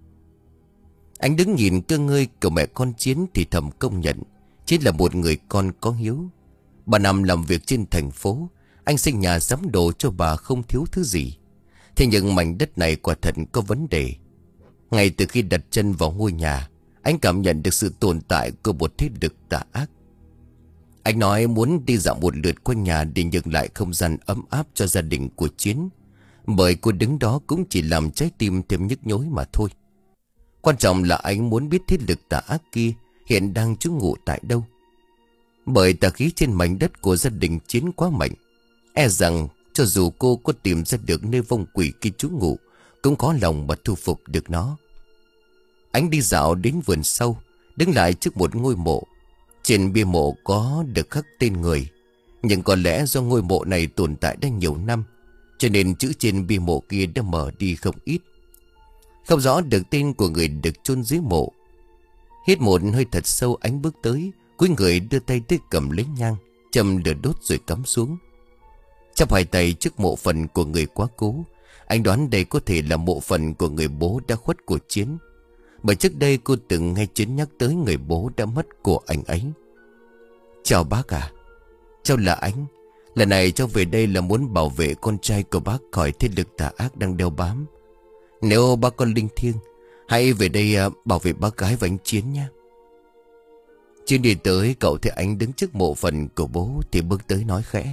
Anh đứng nhìn cơ ngơi của mẹ con Chiến thì thầm công nhận Chiến là một người con có hiếu. Bà nằm làm việc trên thành phố, anh xây nhà sắm đồ cho bà không thiếu thứ gì. Thế nhưng mảnh đất này quả thật có vấn đề. Ngay từ khi đặt chân vào ngôi nhà, anh cảm nhận được sự tồn tại của một thế lực tà ác. Anh nói muốn đi dạo một lượt quanh nhà để nhường lại không gian ấm áp cho gia đình của Chiến, bởi cô đứng đó cũng chỉ làm trái tim thêm nhức nhối mà thôi. Quan trọng là anh muốn biết thế lực tà ác kia hiện đang trú ngụ tại đâu. Bởi tà khí trên mảnh đất của gia đình Chiến quá mạnh, e rằng cho dù cô có tìm ra được nơi vong quỷ kia trú ngụ, cũng khó lòng mà thu phục được nó. Anh đi dạo đến vườn sau, đứng lại trước một ngôi mộ. Trên bia mộ có được khắc tên người, nhưng có lẽ do ngôi mộ này tồn tại đã nhiều năm, cho nên chữ trên bia mộ kia đã mở đi không ít. Không rõ được tên của người được chôn dưới mộ. Hít một hơi thật sâu, Ánh bước tới, cúi người đưa tay tới cầm lấy nhang, châm lửa đốt rồi cắm xuống. Chắp hai tay trước mộ phần của người quá cố, anh đoán đây có thể là mộ phần của người bố đã khuất của Chiến. Bởi trước đây cô từng nghe Chiến nhắc tới người bố đã mất của anh ấy. Chào bác à. Cháu là Ánh. Lần này cháu về đây là muốn bảo vệ con trai của bác khỏi thế lực tà ác đang đeo bám. Nếu bác con linh thiêng, hãy về đây bảo vệ bác gái và anh Chiến nhé. Chiến đi tới, cậu thấy Ánh đứng trước mộ phần của bố thì bước tới nói khẽ.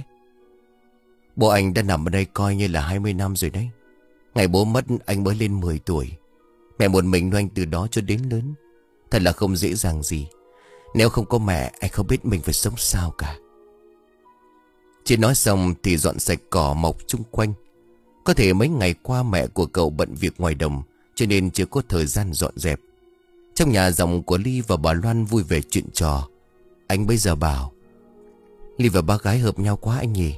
Bố anh đã nằm ở đây coi như là hai mươi năm rồi đấy. Ngày bố mất anh mới lên mười tuổi. Mẹ một mình nuôi anh từ đó cho đến lớn. Thật là không dễ dàng gì. Nếu không có mẹ, anh không biết mình phải sống sao cả. Chiến nói xong thì dọn sạch cỏ mọc chung quanh. Có thể mấy ngày qua mẹ của cậu bận việc ngoài đồng, cho nên chưa có thời gian dọn dẹp. Trong nhà giọng của Ly và bà Loan vui vẻ chuyện trò. Anh bây giờ bảo Ly và bác gái hợp nhau quá anh nhỉ.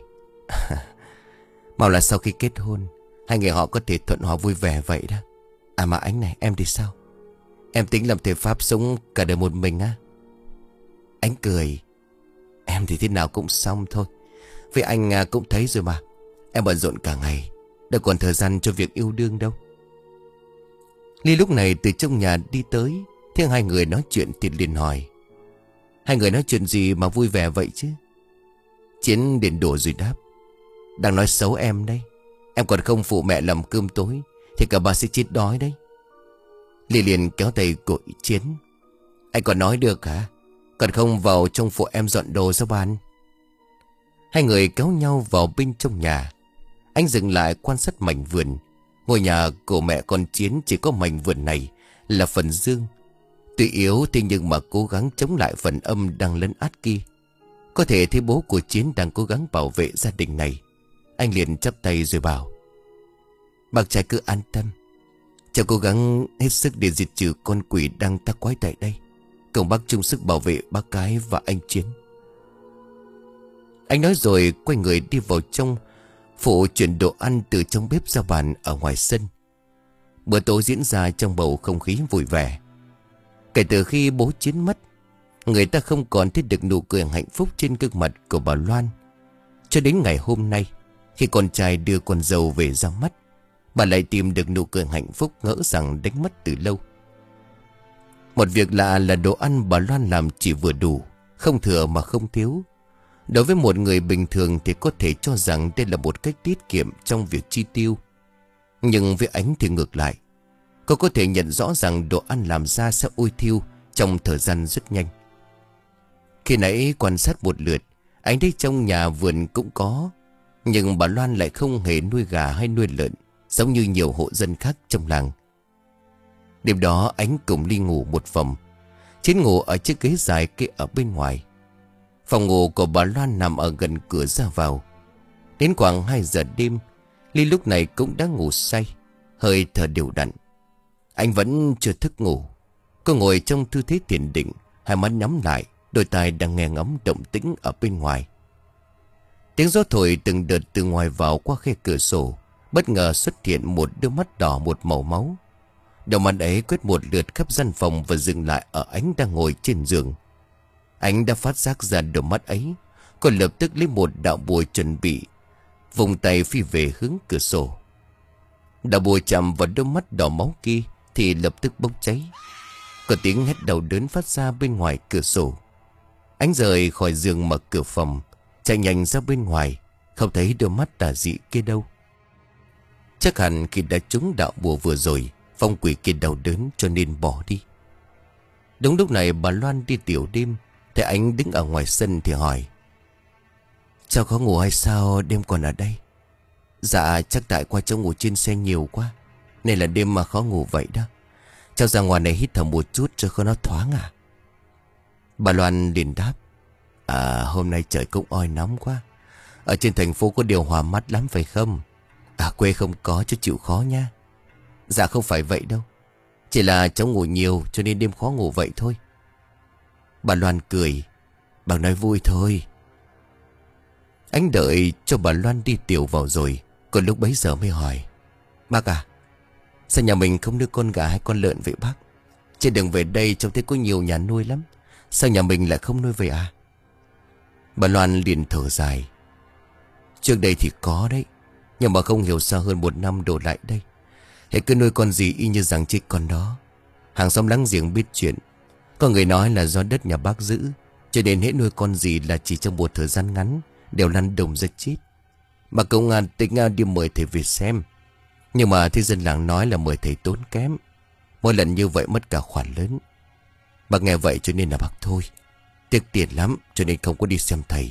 Mau là sau khi kết hôn, hai người họ có thể thuận hòa vui vẻ vậy đó. À mà Ánh này, em thì sao? Em tính làm thầy Pháp sống cả đời một mình á? Ánh cười. Em thì thế nào cũng xong thôi. Vì anh cũng thấy rồi mà. Em bận rộn cả ngày, đâu còn thời gian cho việc yêu đương đâu. Ly lúc này từ trong nhà đi tới, thấy hai người nói chuyện thì liền hỏi. Hai người nói chuyện gì mà vui vẻ vậy chứ? Chiến liền đổ rồi đáp. Đang nói xấu em đây. Em còn không phụ mẹ làm cơm tối thì cả bà sẽ chết đói đấy. Ly liền kéo tay của Chiến. Anh còn nói được hả? Còn không vào trong phụ em dọn đồ sao bàn? Hai người kéo nhau vào bên trong nhà. Anh dừng lại quan sát mảnh vườn. Ngôi nhà của mẹ con Chiến chỉ có mảnh vườn này là phần dương. Tuy yếu thế nhưng mà cố gắng chống lại phần âm đang lấn át kia. Có thể thấy bố của Chiến đang cố gắng bảo vệ gia đình này. Anh liền chắp tay rồi bảo. Bác trai cứ an tâm. Cháu cố gắng hết sức để diệt trừ con quỷ đang tác quái tại đây. Cùng bác chung sức bảo vệ bác gái và anh Chiến. Anh nói rồi quay người đi vào trong, phụ chuyển đồ ăn từ trong bếp ra bàn ở ngoài sân. Bữa tối diễn ra trong bầu không khí vui vẻ. Kể từ khi bố Chiến mất, người ta không còn thấy được nụ cười hạnh phúc trên gương mặt của bà Loan. Cho đến ngày hôm nay, khi con trai đưa con dâu về ra mắt, bà lại tìm được nụ cười hạnh phúc ngỡ rằng đánh mất từ lâu. Một việc lạ là đồ ăn bà Loan làm chỉ vừa đủ, không thừa mà không thiếu. Đối với một người bình thường thì có thể cho rằng đây là một cách tiết kiệm trong việc chi tiêu. Nhưng với Ánh thì ngược lại. Cô có thể nhận rõ rằng đồ ăn làm ra sẽ ôi thiêu trong thời gian rất nhanh. Khi nãy quan sát một lượt, Ánh thấy trong nhà vườn cũng có, nhưng bà Loan lại không hề nuôi gà hay nuôi lợn, giống như nhiều hộ dân khác trong làng. Đêm đó Ánh cùng Ly ngủ một phòng. Chiến ngủ ở chiếc ghế dài kia ở bên ngoài. Phòng ngủ của bà Loan nằm ở gần cửa ra vào. Đến khoảng hai giờ đêm, Ly lúc này cũng đã ngủ say, hơi thở đều đặn. Anh vẫn chưa thức ngủ. Cô ngồi trong tư thế thiền định, hai mắt nhắm lại, đôi tai đang nghe ngóng động tĩnh ở bên ngoài. Tiếng gió thổi từng đợt từ ngoài vào qua khe cửa sổ. Bất ngờ xuất hiện một đôi mắt đỏ một màu máu. Đôi mắt ấy quét một lượt khắp gian phòng và dừng lại ở Ánh đang ngồi trên giường. Ánh đã phát giác ra đôi mắt ấy. Cô lập tức lấy một đạo bùa chuẩn bị, vùng tay phi về hướng cửa sổ. Đạo bùa chạm vào đôi mắt đỏ máu kia thì lập tức bốc cháy. Có tiếng hét đau đớn phát ra bên ngoài cửa sổ. Ánh rời khỏi giường mở cửa phòng, chạy nhanh ra bên ngoài, không thấy đôi mắt tà dị kia đâu. Chắc hẳn khi đã trúng đạo bùa vừa rồi, phong quỷ kia đau đớn cho nên bỏ đi. Đúng lúc này bà Loan đi tiểu đêm, thấy Ánh đứng ở ngoài sân thì hỏi. Cháu có ngủ hay sao đêm còn ở đây? Dạ chắc tại qua cháu ngủ trên xe nhiều quá, nên là đêm mà khó ngủ vậy đó. Cháu ra ngoài này hít thở một chút cho nó thoáng à? Bà Loan liền đáp. À hôm nay trời cũng oi nóng quá. Ở trên thành phố có điều hòa mát lắm phải không? À quê không có chứ chịu khó nha. Dạ không phải vậy đâu. Chỉ là cháu ngủ nhiều cho nên đêm khó ngủ vậy thôi. Bà Loan cười. Bà nói vui thôi. Anh đợi cho bà Loan đi tiểu vào rồi, còn lúc bấy giờ mới hỏi. Bác à, sao nhà mình không nuôi con gà hay con lợn vậy bác? Trên đường về đây trông thấy có nhiều nhà nuôi lắm. Sao nhà mình lại không nuôi vậy à? Bà Loan liền thở dài. Trước đây thì có đấy, nhưng mà không hiểu sao hơn một năm đổ lại đây hãy cứ nuôi con gì y như rằng chỉ con đó. Hàng xóm láng giềng biết chuyện. Có người nói là do đất nhà bác giữ, cho nên hễ nuôi con gì là chỉ trong một thời gian ngắn đều lăn đồng ra chết. Bà công an tính đi mời thầy về xem, nhưng mà thì dân làng nói là mời thầy tốn kém. Mỗi lần như vậy mất cả khoản lớn. Bà nghe vậy cho nên là bác thôi, tiếc tiền lắm cho nên không có đi xem thầy.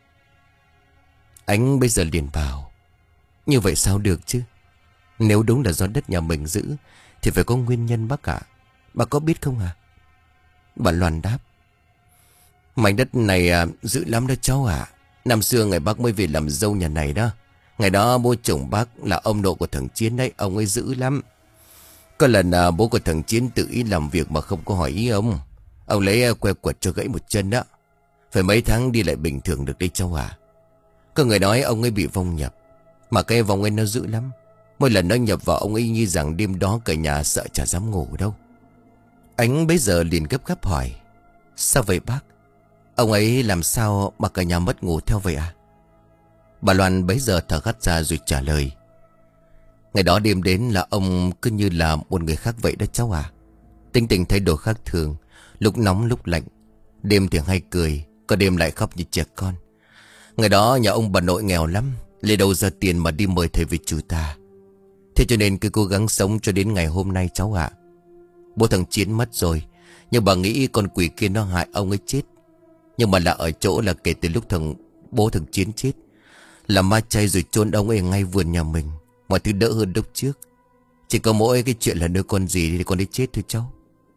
Anh bây giờ liền bảo. Như vậy sao được chứ? Nếu đúng là do đất nhà mình giữ thì phải có nguyên nhân bác ạ. Bà có biết không à? Bà Loan đáp. Mảnh đất này à, giữ lắm đó cháu ạ. Năm xưa ngày bác mới về làm dâu nhà này đó. Ngày đó bố chồng bác là ông nội của thằng Chiến đấy. Ông ấy giữ lắm. Có lần à, bố của thằng Chiến tự ý làm việc mà không có hỏi ý ông. Ông lấy à, que quật cho gãy một chân đó. Phải mấy tháng đi lại bình thường được đấy cháu ạ. Có người nói ông ấy bị vong nhập. Mà cái vong ấy nó dữ lắm. Mỗi lần nó nhập vào ông ấy như rằng đêm đó cả nhà sợ chả dám ngủ đâu. Anh bấy giờ liền gấp gáp hỏi. Sao vậy bác? Ông ấy làm sao mà cả nhà mất ngủ theo vậy à? Bà Loan bấy giờ thở gắt ra rồi trả lời. Ngày đó đêm đến là ông cứ như là một người khác vậy đó cháu à. Tính tình thay đổi khác thường, lúc nóng lúc lạnh. Đêm thì hay cười, có đêm lại khóc như trẻ con. Ngày đó nhà ông bà nội nghèo lắm, lấy đâu ra tiền mà đi mời thầy về trừ tà. Thế cho nên cứ cố gắng sống cho đến ngày hôm nay cháu ạ. Bố thằng Chiến mất rồi, nhưng bà nghĩ con quỷ kia nó hại ông ấy chết. Nhưng mà là ở chỗ là kể từ lúc thằng bố thằng Chiến chết, là ma chay rồi chôn ông ấy ngay vườn nhà mình. Mọi thứ đỡ hơn lúc trước. Chỉ có mỗi cái chuyện là nuôi con gì thì con ấy chết thôi cháu.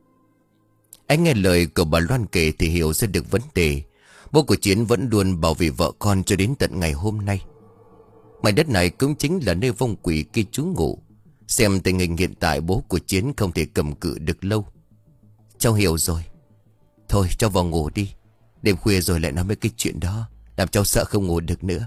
Anh nghe lời của bà Loan kể thì hiểu ra được vấn đề. Bố của Chiến vẫn luôn bảo vệ vợ con cho đến tận ngày hôm nay. Mảnh đất này cũng chính là nơi vong quỷ kia trú ngụ. Xem tình hình hiện tại bố của Chiến không thể cầm cự được lâu. Cháu hiểu rồi. Thôi cháu vào ngủ đi. Đêm khuya rồi lại nói mấy cái chuyện đó, làm cháu sợ không ngủ được nữa.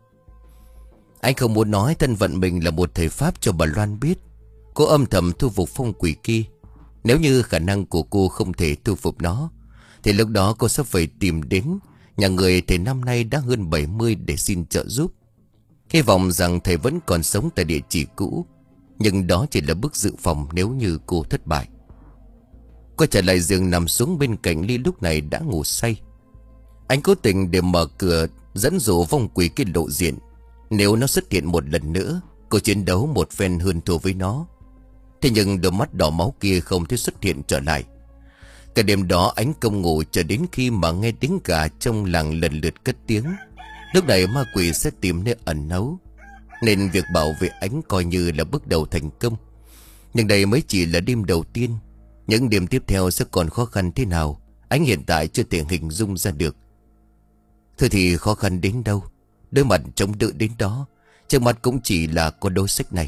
Anh không muốn nói thân phận mình là một thầy Pháp cho bà Loan biết. Cô âm thầm thu phục phong quỷ kia. Nếu như khả năng của cô không thể thu phục nó, thì lúc đó cô sẽ phải tìm đến nhà người thầy năm nay đã hơn bảy mươi để xin trợ giúp. Hy vọng rằng thầy vẫn còn sống tại địa chỉ cũ, nhưng đó chỉ là bước dự phòng nếu như cô thất bại. Cô trở lại giường nằm xuống bên cạnh Ly lúc này đã ngủ say. Anh cố tình để mở cửa dẫn dụ vong quỷ kia lộ diện. Nếu nó xuất hiện một lần nữa, cô chiến đấu một phen hơn thua với nó. Thế nhưng đôi mắt đỏ máu kia không thể xuất hiện trở lại. Cả đêm đó anh không ngủ cho đến khi mà nghe tiếng gà trong làng lần lượt cất tiếng. Lúc này ma quỷ sẽ tìm nơi ẩn náu, nên việc bảo vệ anh coi như là bước đầu thành công. Nhưng đây mới chỉ là đêm đầu tiên. Những đêm tiếp theo sẽ còn khó khăn thế nào, anh hiện tại chưa thể hình dung ra được. Thôi thì khó khăn đến đâu, đôi mặt chống đỡ đến đó, trước mặt cũng chỉ là có đôi sách này.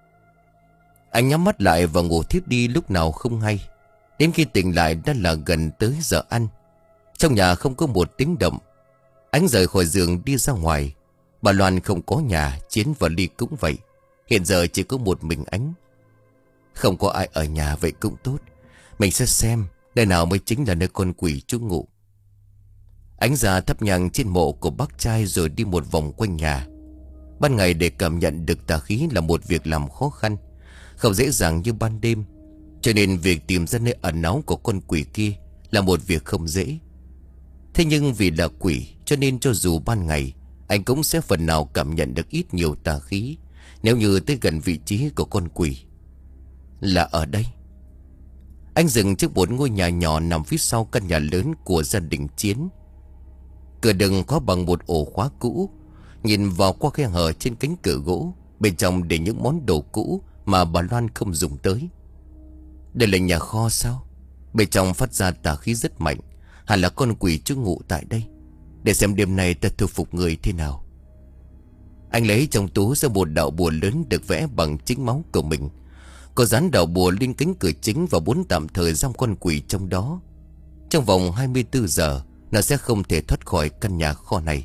Anh nhắm mắt lại và ngủ thiếp đi lúc nào không hay. Đến khi tỉnh lại đã là gần tới giờ ăn. Trong nhà không có một tiếng động. Anh rời khỏi giường đi ra ngoài. Bà Loan không có nhà, Chiến và Ly cũng vậy. Hiện giờ chỉ có một mình anh. Không có ai ở nhà vậy cũng tốt. Mình sẽ xem nơi nào mới chính là nơi con quỷ trú ngụ. Anh ra thắp nhang trên mộ của bác trai rồi đi một vòng quanh nhà. Ban ngày để cảm nhận được tà khí là một việc làm khó khăn, không dễ dàng như ban đêm. Cho nên việc tìm ra nơi ẩn náu của con quỷ kia là một việc không dễ. Thế nhưng vì là quỷ cho nên cho dù ban ngày anh cũng sẽ phần nào cảm nhận được ít nhiều tà khí nếu như tới gần vị trí của con quỷ. Là ở đây. Anh dừng trước một ngôi nhà nhỏ nằm phía sau căn nhà lớn của gia đình Chiến. Cửa đừng có bằng một ổ khóa cũ. Nhìn vào qua khe hở trên cánh cửa gỗ, bên trong để những món đồ cũ mà bà Loan không dùng tới. Đây là nhà kho sao? Bên trong phát ra tà khí rất mạnh, hẳn là con quỷ trú ngụ tại đây. Để xem đêm nay ta thu phục người thế nào. Anh lấy trong túi ra một đạo bùa lớn được vẽ bằng chính máu của mình. Có dán đạo bùa lên cánh cửa chính và bốn tạm thời giam con quỷ trong đó. Trong vòng hai mươi tư giờ nó sẽ không thể thoát khỏi căn nhà kho này.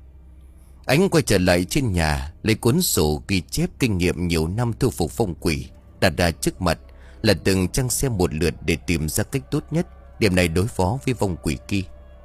Anh quay trở lại trên nhà, lấy cuốn sổ ghi chép kinh nghiệm nhiều năm thu phục phong quỷ đặt ra trước mặt, là từng trang xem một lượt để tìm ra cách tốt nhất điểm này đối phó với vong quỷ kia.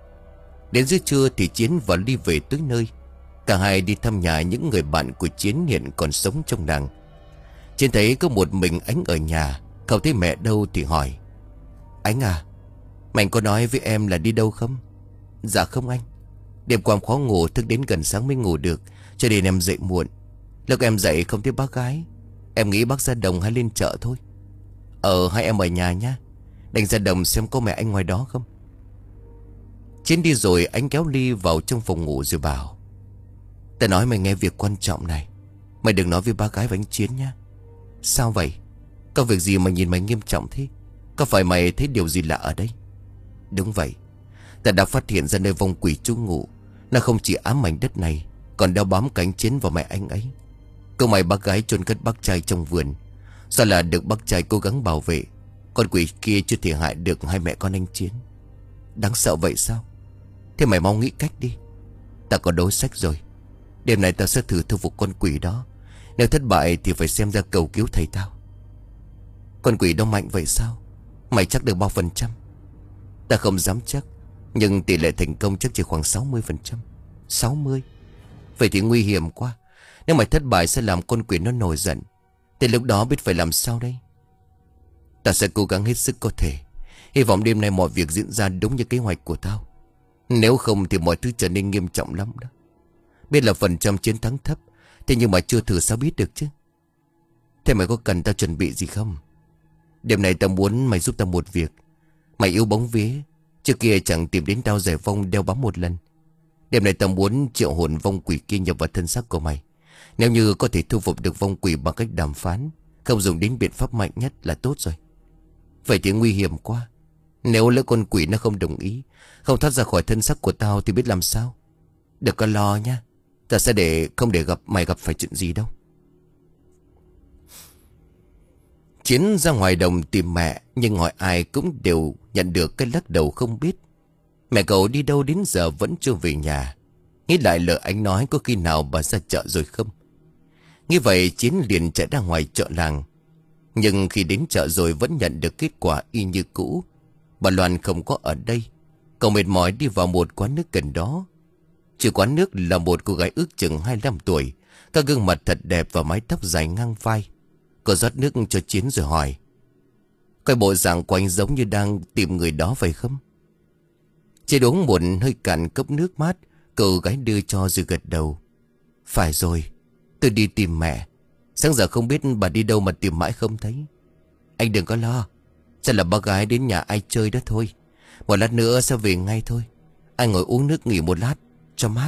Đến giữa trưa thì Chiến và Ly về tới nơi. Cả hai đi thăm nhà những người bạn của Chiến hiện còn sống trong làng. Chiến thấy có một mình Ánh ở nhà, không thấy mẹ đâu thì hỏi: Ánh à, mày có nói với em là đi đâu không? Dạ không anh. Đêm qua khó ngủ, thức đến gần sáng mới ngủ được, cho nên em dậy muộn. Lúc em dậy không thấy bác gái, em nghĩ bác ra đồng hay lên chợ thôi. Ờ, hai em ở nhà nhá, đành ra đồng xem có mẹ anh ngoài đó không. Chiến đi rồi, Ánh kéo Ly vào trong phòng ngủ rồi bảo: Ta nói mày nghe việc quan trọng này, mày đừng nói với bác gái và anh Chiến nhá. Sao vậy? Có việc gì mà nhìn mày nghiêm trọng thế? Có phải mày thấy điều gì lạ ở đây? Đúng vậy, ta đã phát hiện ra nơi vong quỷ trú ngụ. Nó không chỉ ám mảnh đất này, còn đeo bám cánh Chiến và mẹ anh ấy. Câu mày bác gái chôn cất bác trai trong vườn, do là được bác trai cố gắng bảo vệ. Con quỷ kia chưa thể hại được hai mẹ con anh Chiến. Đáng sợ vậy sao? Thế mày mau nghĩ cách đi. Ta có đối sách rồi. Đêm này ta sẽ thử thu phục con quỷ đó. Nếu thất bại thì phải xem ra cầu cứu thầy tao. Con quỷ đó mạnh vậy sao? Mày chắc được bao phần trăm? Ta không dám chắc, nhưng tỷ lệ thành công chắc chỉ khoảng sáu mươi phần trăm. Sáu mươi? Vậy thì nguy hiểm quá. Nếu mày thất bại sẽ làm con quỷ nó nổi giận, thì lúc đó biết phải làm sao đây? Ta sẽ cố gắng hết sức có thể. Hy vọng đêm nay mọi việc diễn ra đúng như kế hoạch của tao. Nếu không thì mọi thứ trở nên nghiêm trọng lắm đó. Biết là phần trăm chiến thắng thấp, thế nhưng mà chưa thử sao biết được chứ. Thế mày có cần tao chuẩn bị gì không? Đêm nay tao muốn mày giúp tao một việc. Mày yêu bóng vía, trước kia chẳng tìm đến tao giải vong đeo bám một lần. Đêm nay tao muốn triệu hồn vong quỷ kia nhập vào thân xác của mày. Nếu như có thể thu phục được vong quỷ bằng cách đàm phán, không dùng đến biện pháp mạnh nhất là tốt rồi. Vậy thì nguy hiểm quá. Nếu lỡ con quỷ nó không đồng ý, không thoát ra khỏi thân xác của tao thì biết làm sao. Đừng có lo nha, ta sẽ để không để gặp mày gặp phải chuyện gì đâu. Chiến ra ngoài đồng tìm mẹ, nhưng hỏi ai cũng đều nhận được cái lắc đầu không biết. Mẹ cậu đi đâu đến giờ vẫn chưa về nhà. Nghĩ lại lời anh nói có khi nào bà ra chợ rồi không. Như vậy Chiến liền chạy ra ngoài chợ làng. Nhưng khi đến chợ rồi vẫn nhận được kết quả y như cũ. Bà Loan không có ở đây. Cậu mệt mỏi đi vào một quán nước gần đó. Chủ quán nước là một cô gái ước chừng hai mươi lăm tuổi, các gương mặt thật đẹp và mái tóc dài ngang vai. Cô rót nước cho Chiến rồi hỏi: Cái bộ dạng của anh giống như đang tìm người đó phải không? Chiến uống một hơi cạn cốc nước mát, cô gái đưa cho rồi gật đầu: Phải rồi, tôi đi tìm mẹ. Sáng giờ không biết bà đi đâu mà tìm mãi không thấy. Anh đừng có lo, chắc là bác gái đến nhà ai chơi đó thôi. Một lát nữa sẽ về ngay thôi. Anh ngồi uống nước nghỉ một lát cho mát.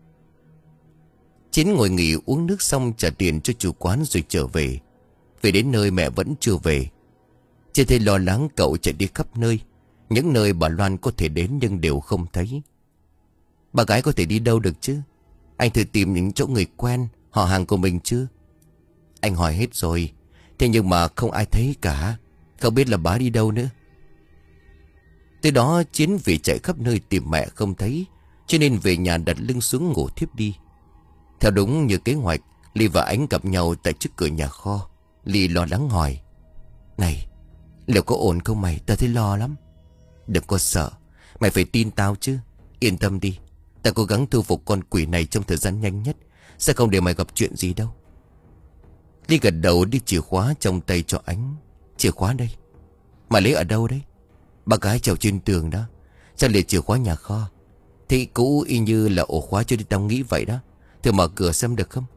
Chiến ngồi nghỉ uống nước xong trả tiền cho chủ quán rồi trở về. Về đến nơi mẹ vẫn chưa về. Chiến thấy lo lắng, cậu chạy đi khắp nơi. Những nơi bà Loan có thể đến nhưng đều không thấy. Bà gái có thể đi đâu được chứ? Anh thử tìm những chỗ người quen, họ hàng của mình chưa? Anh hỏi hết rồi, thế nhưng mà không ai thấy cả. Không biết là bà đi đâu nữa. Từ đó Chiến vì chạy khắp nơi tìm mẹ không thấy, cho nên về nhà đặt lưng xuống ngủ thiếp đi. Theo đúng như kế hoạch, Ly và Ánh gặp nhau tại trước cửa nhà kho. Ly lo lắng hỏi: Này, liệu có ổn không mày? Tao thấy lo lắm. Đừng có sợ, mày phải tin tao chứ. Yên tâm đi, tao cố gắng thu phục con quỷ này trong thời gian nhanh nhất. Sẽ không để mày gặp chuyện gì đâu. Ly gật đầu đi chìa khóa trong tay cho Ánh. Chìa khóa đây? Mà lấy ở đâu đấy? Bà gái trèo trên tường đó. Chắc là chìa khóa nhà kho. Thì cũ y như là ổ khóa, cho nên tao nghĩ vậy đó. Thử mở cửa xem được không?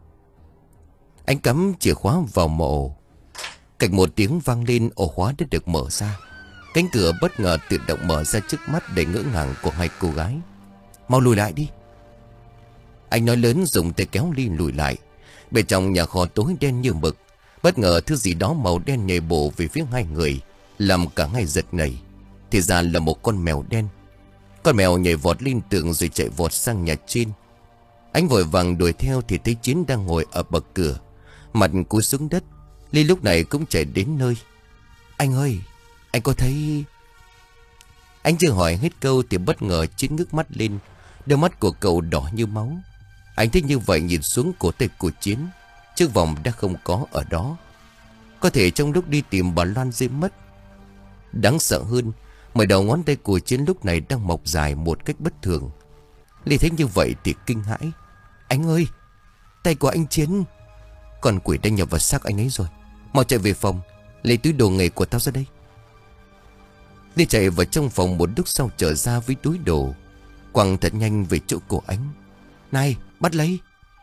Anh cắm chìa khóa vào mộ. Cạch một tiếng vang lên, ổ khóa đã được mở ra. Cánh cửa bất ngờ tự động mở ra trước mắt đầy ngỡ ngàng của hai cô gái. Mau lùi lại đi. Anh nói lớn dùng tay kéo Ly lùi lại. Bên trong nhà kho tối đen như mực. Bất ngờ thứ gì đó màu đen nhảy bổ về phía hai người, làm cả hai giật nảy. Thì ra là một con mèo đen. Con mèo nhảy vọt lên tường rồi chạy vọt sang nhà trên. Anh vội vàng đuổi theo thì thấy Chiến đang ngồi ở bậc cửa, mặt cúi xuống đất. Ly lúc này cũng chạy đến nơi. Anh ơi, anh có thấy... Anh chưa hỏi hết câu thì bất ngờ Chiến ngước mắt lên. Đôi mắt của cậu đỏ như máu. Anh thích như vậy nhìn xuống cổ tay của Chiến. Chiếc vòng đã không có ở đó. Có thể trong lúc đi tìm bà Loan rơi mất. Đáng sợ hơn, mười đầu ngón tay của Chiến lúc này đang mọc dài một cách bất thường. Ly thấy như vậy thì kinh hãi. Anh ơi, tay của anh Chiến. Con quỷ đã nhập vào xác anh ấy rồi. Mau chạy về phòng, lấy túi đồ nghề của tao ra đây. Ly chạy vào trong phòng một lúc sau trở ra với túi đồ, quăng thật nhanh về chỗ của anh. Này, bắt lấy.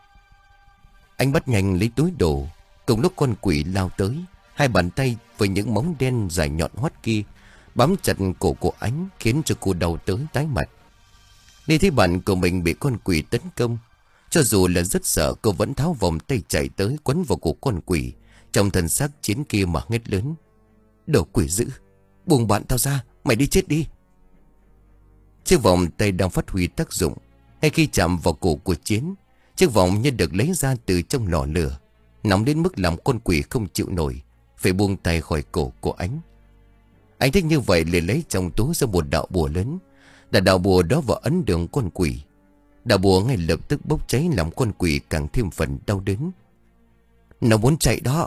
Anh bắt nhanh lấy túi đồ. Cùng lúc con quỷ lao tới, hai bàn tay với những móng đen dài nhọn hoắt kia bám chặt cổ của anh, khiến cho cô đau tới tái mặt. Ly thấy bạn của mình bị con quỷ tấn công. Cho dù là rất sợ, cô vẫn tháo vòng tay chạy tới quấn vào cổ con quỷ, trong thân xác Chiến kia mà hét lớn. Đồ quỷ dữ, buông bạn tao ra, mày đi chết đi. Chiếc vòng tay đang phát huy tác dụng. Ngay khi chạm vào cổ của Chiến, chiếc vòng như được lấy ra từ trong lò lửa, nóng đến mức làm con quỷ không chịu nổi, phải buông tay khỏi cổ của anh. Anh thích như vậy liền lấy trong túi ra một đạo bùa lớn, đặt đạo bùa đó vào ấn đường con quỷ. Đạo bùa ngay lập tức bốc cháy làm con quỷ càng thêm phần đau đớn. Nó muốn chạy đó.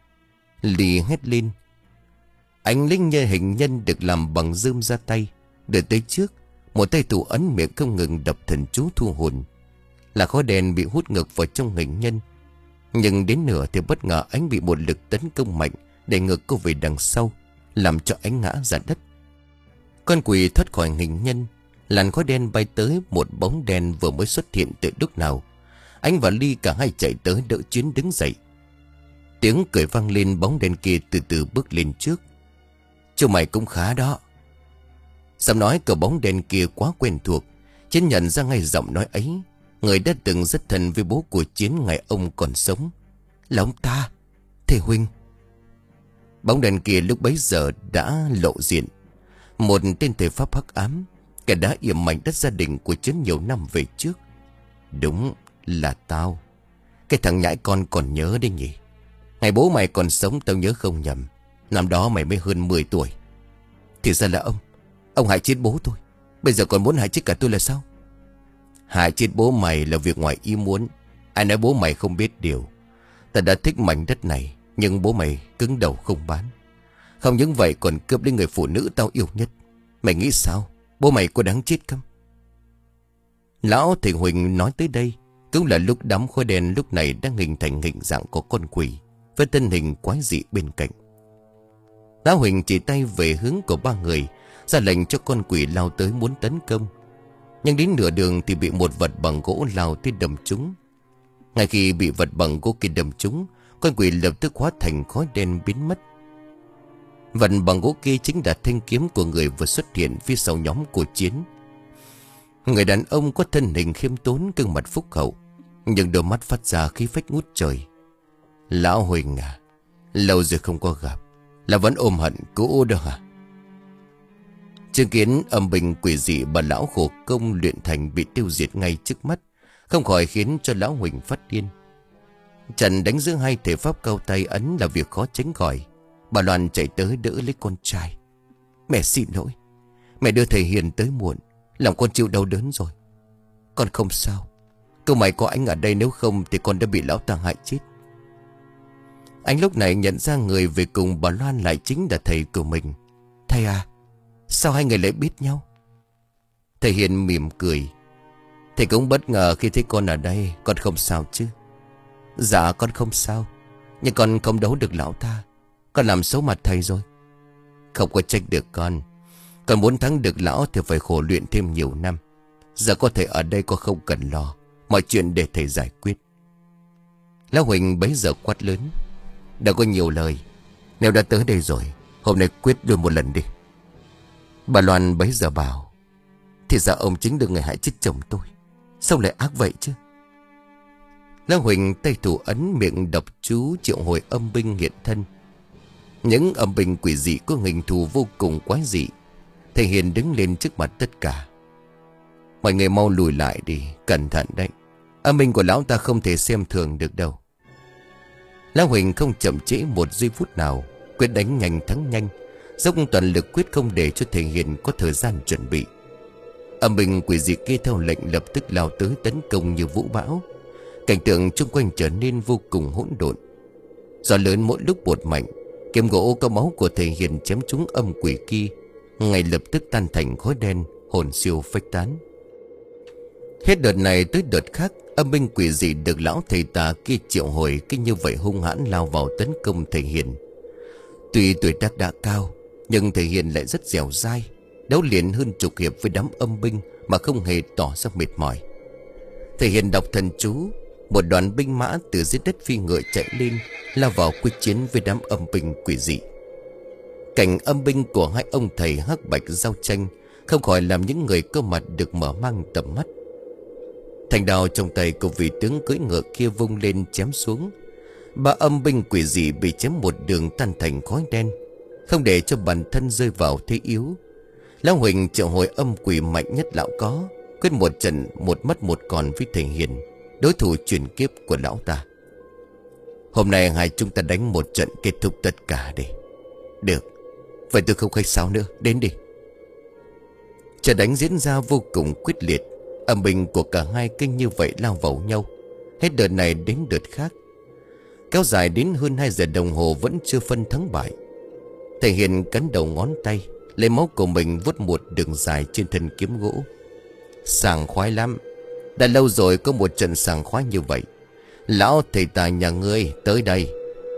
Lì hét lên. Anh lính như hình nhân được làm bằng rơm ra tay, đưa tới trước, một tay thủ ấn miệng không ngừng đập thần chú thu hồn. Là khói đèn bị hút ngược vào trong hình nhân. Nhưng đến nửa thì bất ngờ anh bị một lực tấn công mạnh đẩy ngược cô về đằng sau, làm cho anh ngã ra đất. Con quỷ thoát khỏi hình nhân. Làn khói đen bay tới một bóng đen vừa mới xuất hiện từ lúc nào. Anh và Ly cả hai chạy tới đỡ Chiến đứng dậy. Tiếng cười vang lên, bóng đen kia từ từ bước lên trước. Chú mày cũng khá đó. Giọng nói của bóng đen kia quá quen thuộc. Chiến nhận ra ngay giọng nói ấy. Người đã từng rất thân với bố của Chiến ngày ông còn sống. Là ông ta, thầy Huynh. Bóng đen kia lúc bấy giờ đã lộ diện. Một tên thầy pháp hắc ám, kẻ đã yểm mảnh đất gia đình của Chiến nhiều năm về trước. Đúng là tao. Cái thằng nhãi con còn nhớ đấy nhỉ. Ngày bố mày còn sống tao nhớ không nhầm, năm đó mày mới hơn mười tuổi. Thì ra là ông. Ông hại chết bố tôi, bây giờ còn muốn hại chết cả tôi là sao? Hại chết bố mày là việc ngoài ý muốn. Ai nói bố mày không biết điều. Ta đã thích mảnh đất này, nhưng bố mày cứng đầu không bán. Không những vậy còn cướp lấy người phụ nữ tao yêu nhất. Mày nghĩ sao? Bố mày có đáng chết không? Lão thầy Huỳnh nói tới đây cũng là lúc đám khói đen lúc này đang hình thành hình dạng của con quỷ với thân hình quái dị bên cạnh. Lão Huỳnh chỉ tay về hướng của ba người, ra lệnh cho con quỷ lao tới muốn tấn công. Nhưng đến nửa đường thì bị một vật bằng gỗ lao tới đâm trúng. Ngay khi bị vật bằng gỗ kia đâm trúng, con quỷ lập tức hóa thành khói đen biến mất. Vật bằng gỗ kia chính là thanh kiếm của người vừa xuất hiện phía sau nhóm của Chiến. Người đàn ông có thân hình khiêm tốn, gương mặt phúc hậu, nhưng đôi mắt phát ra khí phách ngút trời. Lão Huỳnh à, lâu rồi không có gặp, là vẫn ôm hận cũ đâu hả? Chứng kiến âm binh quỷ dị bà lão khổ công luyện thành bị tiêu diệt ngay trước mắt, không khỏi khiến cho lão Huỳnh phát điên. Trận đánh giữa hai thể pháp cao tay ấn là việc khó tránh khỏi. Bà Loan chạy tới đỡ lấy con trai. Mẹ xin lỗi, mẹ đưa thầy Hiền tới muộn, làm con chịu đau đớn rồi. Con không sao, câu mày có anh ở đây, nếu không thì con đã bị lão ta hại chết. Anh lúc này nhận ra người về cùng bà Loan lại chính là thầy của mình. Thầy à, sao hai người lại biết nhau? Thầy Hiền mỉm cười. Thầy cũng bất ngờ khi thấy con ở đây. Con không sao chứ? Dạ con không sao, nhưng con không đấu được lão ta. Con làm xấu mặt thầy rồi. Không có trách được con. Con muốn thắng được lão thì phải khổ luyện thêm nhiều năm. Giờ có thể ở đây con không cần lo, mọi chuyện để thầy giải quyết. Lão Huỳnh bấy giờ quát lớn. Đừng có nhiều lời, nếu đã tới đây rồi, hôm nay quyết đôi một lần đi. Bà Loan bấy giờ bảo. Thì ra ông chính là người hại chết chồng tôi, sao lại ác vậy chứ? Lão Huỳnh tay thủ ấn miệng đọc chú triệu hồi âm binh hiện thân. Những âm binh quỷ dị có hình thù vô cùng quái dị. Thầy Hiền đứng lên trước mặt tất cả. Mọi người mau lùi lại đi, cẩn thận đấy. Âm binh của lão ta không thể xem thường được đâu. Lão Huỳnh không chậm trễ một giây phút nào, quyết đánh nhanh thắng nhanh, dốc toàn lực quyết không để cho thầy Hiền có thời gian chuẩn bị. Âm binh quỷ dị kia theo lệnh lập tức lao tới tấn công như vũ bão. Cảnh tượng xung quanh trở nên vô cùng hỗn độn. Gió lớn mỗi lúc một mạnh, kiếm gỗ có máu của thầy Hiền chém trúng âm quỷ kia, ngay lập tức tan thành khói đen, hồn siêu phách tán. Hết đợt này tới đợt khác, âm binh quỷ dị được lão thầy tà kia triệu hồi cứ như vậy hung hãn lao vào tấn công thầy Hiền. Tuy tuổi tác đã cao, nhưng thầy Hiền lại rất dẻo dai, đấu liền hơn chục hiệp với đám âm binh mà không hề tỏ ra mệt mỏi. Thầy Hiền đọc thần chú, một đoàn binh mã từ dưới đất phi ngựa chạy lên, lao vào quyết chiến với đám âm binh quỷ dị. Cảnh âm binh của hai ông thầy hắc bạch giao tranh không khỏi làm những người có mặt được mở mang tầm mắt. Thanh đao trong tay của vị tướng cưỡi ngựa kia vung lên chém xuống. Ba âm binh quỷ dị bị chém một đường tan thành khói đen, không để cho bản thân rơi vào thế yếu. Lão Huỳnh triệu hồi âm quỷ mạnh nhất lão có, quyết một trận một mất một còn với thầy Hiền, đối thủ chuyển kiếp của lão ta. Hôm nay hai chúng ta đánh một trận kết thúc tất cả đi. Được, vậy tôi không khách sáo nữa, đến đi. Trận đánh diễn ra vô cùng quyết liệt. Âm binh của cả hai kinh như vậy lao vào nhau, hết đợt này đến đợt khác, kéo dài đến hơn hai giờ đồng hồ vẫn chưa phân thắng bại. Thầy Hiền cắn đầu ngón tay, lấy máu của mình vuốt một đường dài trên thân kiếm gỗ. Sảng khoái lắm, đã lâu rồi có một trận sảng khoái như vậy. Lão thầy tà nhà ngươi tới đây.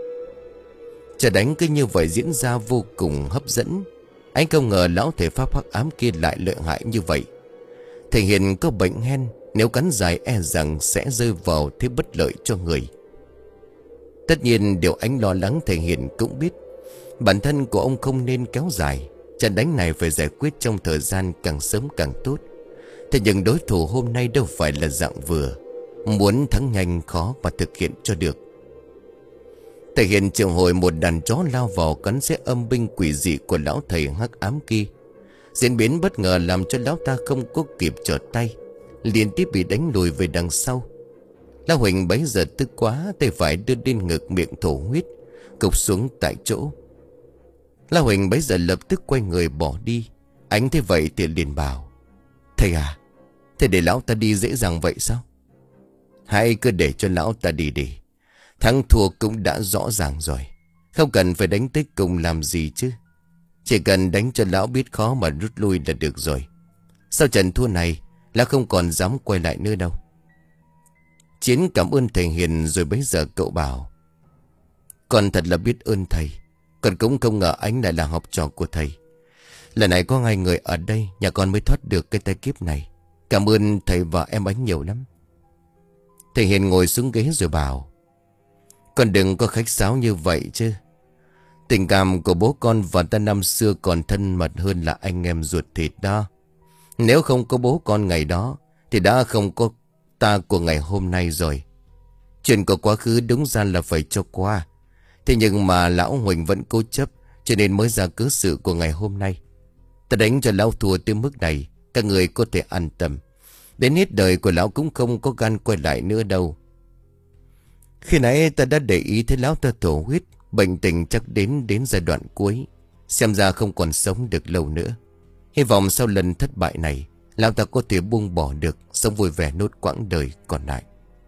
Trận đánh cứ như vậy diễn ra vô cùng hấp dẫn. Anh không ngờ lão thầy pháp hắc ám kia lại lợi hại như vậy. Thầy Hiền có bệnh hen, nếu cắn dài e rằng sẽ rơi vào thế bất lợi cho người. Tất nhiên điều anh lo lắng thầy Hiền cũng biết, bản thân của ông không nên kéo dài. Trận đánh này phải giải quyết trong thời gian càng sớm càng tốt. Thế nhưng đối thủ hôm nay đâu phải là dạng vừa, muốn thắng nhanh khó mà thực hiện cho được. Thầy Hiền triệu hồi một đàn chó lao vào cắn xé âm binh quỷ dị của lão thầy hắc ám kia. Diễn biến bất ngờ làm cho lão ta không có kịp trở tay, liên tiếp bị đánh lùi về đằng sau. Lão Huỳnh bấy giờ tức quá, tay phải đưa lên ngực miệng thổ huyết, gục xuống tại chỗ. Lão Huỳnh bấy giờ lập tức quay người bỏ đi. Anh thấy vậy thì liền bảo: Thầy à, thầy để lão ta đi dễ dàng vậy sao? Hãy cứ để cho lão ta đi đi. Thắng thua cũng đã rõ ràng rồi, không cần phải đánh tới cùng làm gì chứ. Chỉ cần đánh cho lão biết khó mà rút lui là được rồi. Sau trận thua này, lão không còn dám quay lại nữa đâu. Chiến cảm ơn thầy Hiền rồi bấy giờ cậu bảo: Con thật là biết ơn thầy. Con cũng không ngờ anh lại là học trò của thầy. Lần này có hai người ở đây, nhà con mới thoát được cái tai kiếp này. Cảm ơn thầy và em ánh nhiều lắm. Thầy Hiền ngồi xuống ghế rồi bảo: Con đừng có khách sáo như vậy chứ. Tình cảm của bố con và ta năm xưa còn thân mật hơn là anh em ruột thịt đó. Nếu không có bố con ngày đó thì đã không có ta của ngày hôm nay rồi. Chuyện của quá khứ đúng ra là phải cho qua. Thế nhưng mà lão Huỳnh vẫn cố chấp, cho nên mới ra cớ sự của ngày hôm nay. Ta đánh cho lão thua tới mức này, các người có thể an tâm. Đến hết đời của lão cũng không có gan quay lại nữa đâu. Khi nãy ta đã để ý thấy lão ta thổ huyết, bệnh tình chắc đến đến giai đoạn cuối, xem ra không còn sống được lâu nữa. Hy vọng sau lần thất bại này, lão ta có thể buông bỏ được, sống vui vẻ nốt quãng đời còn lại.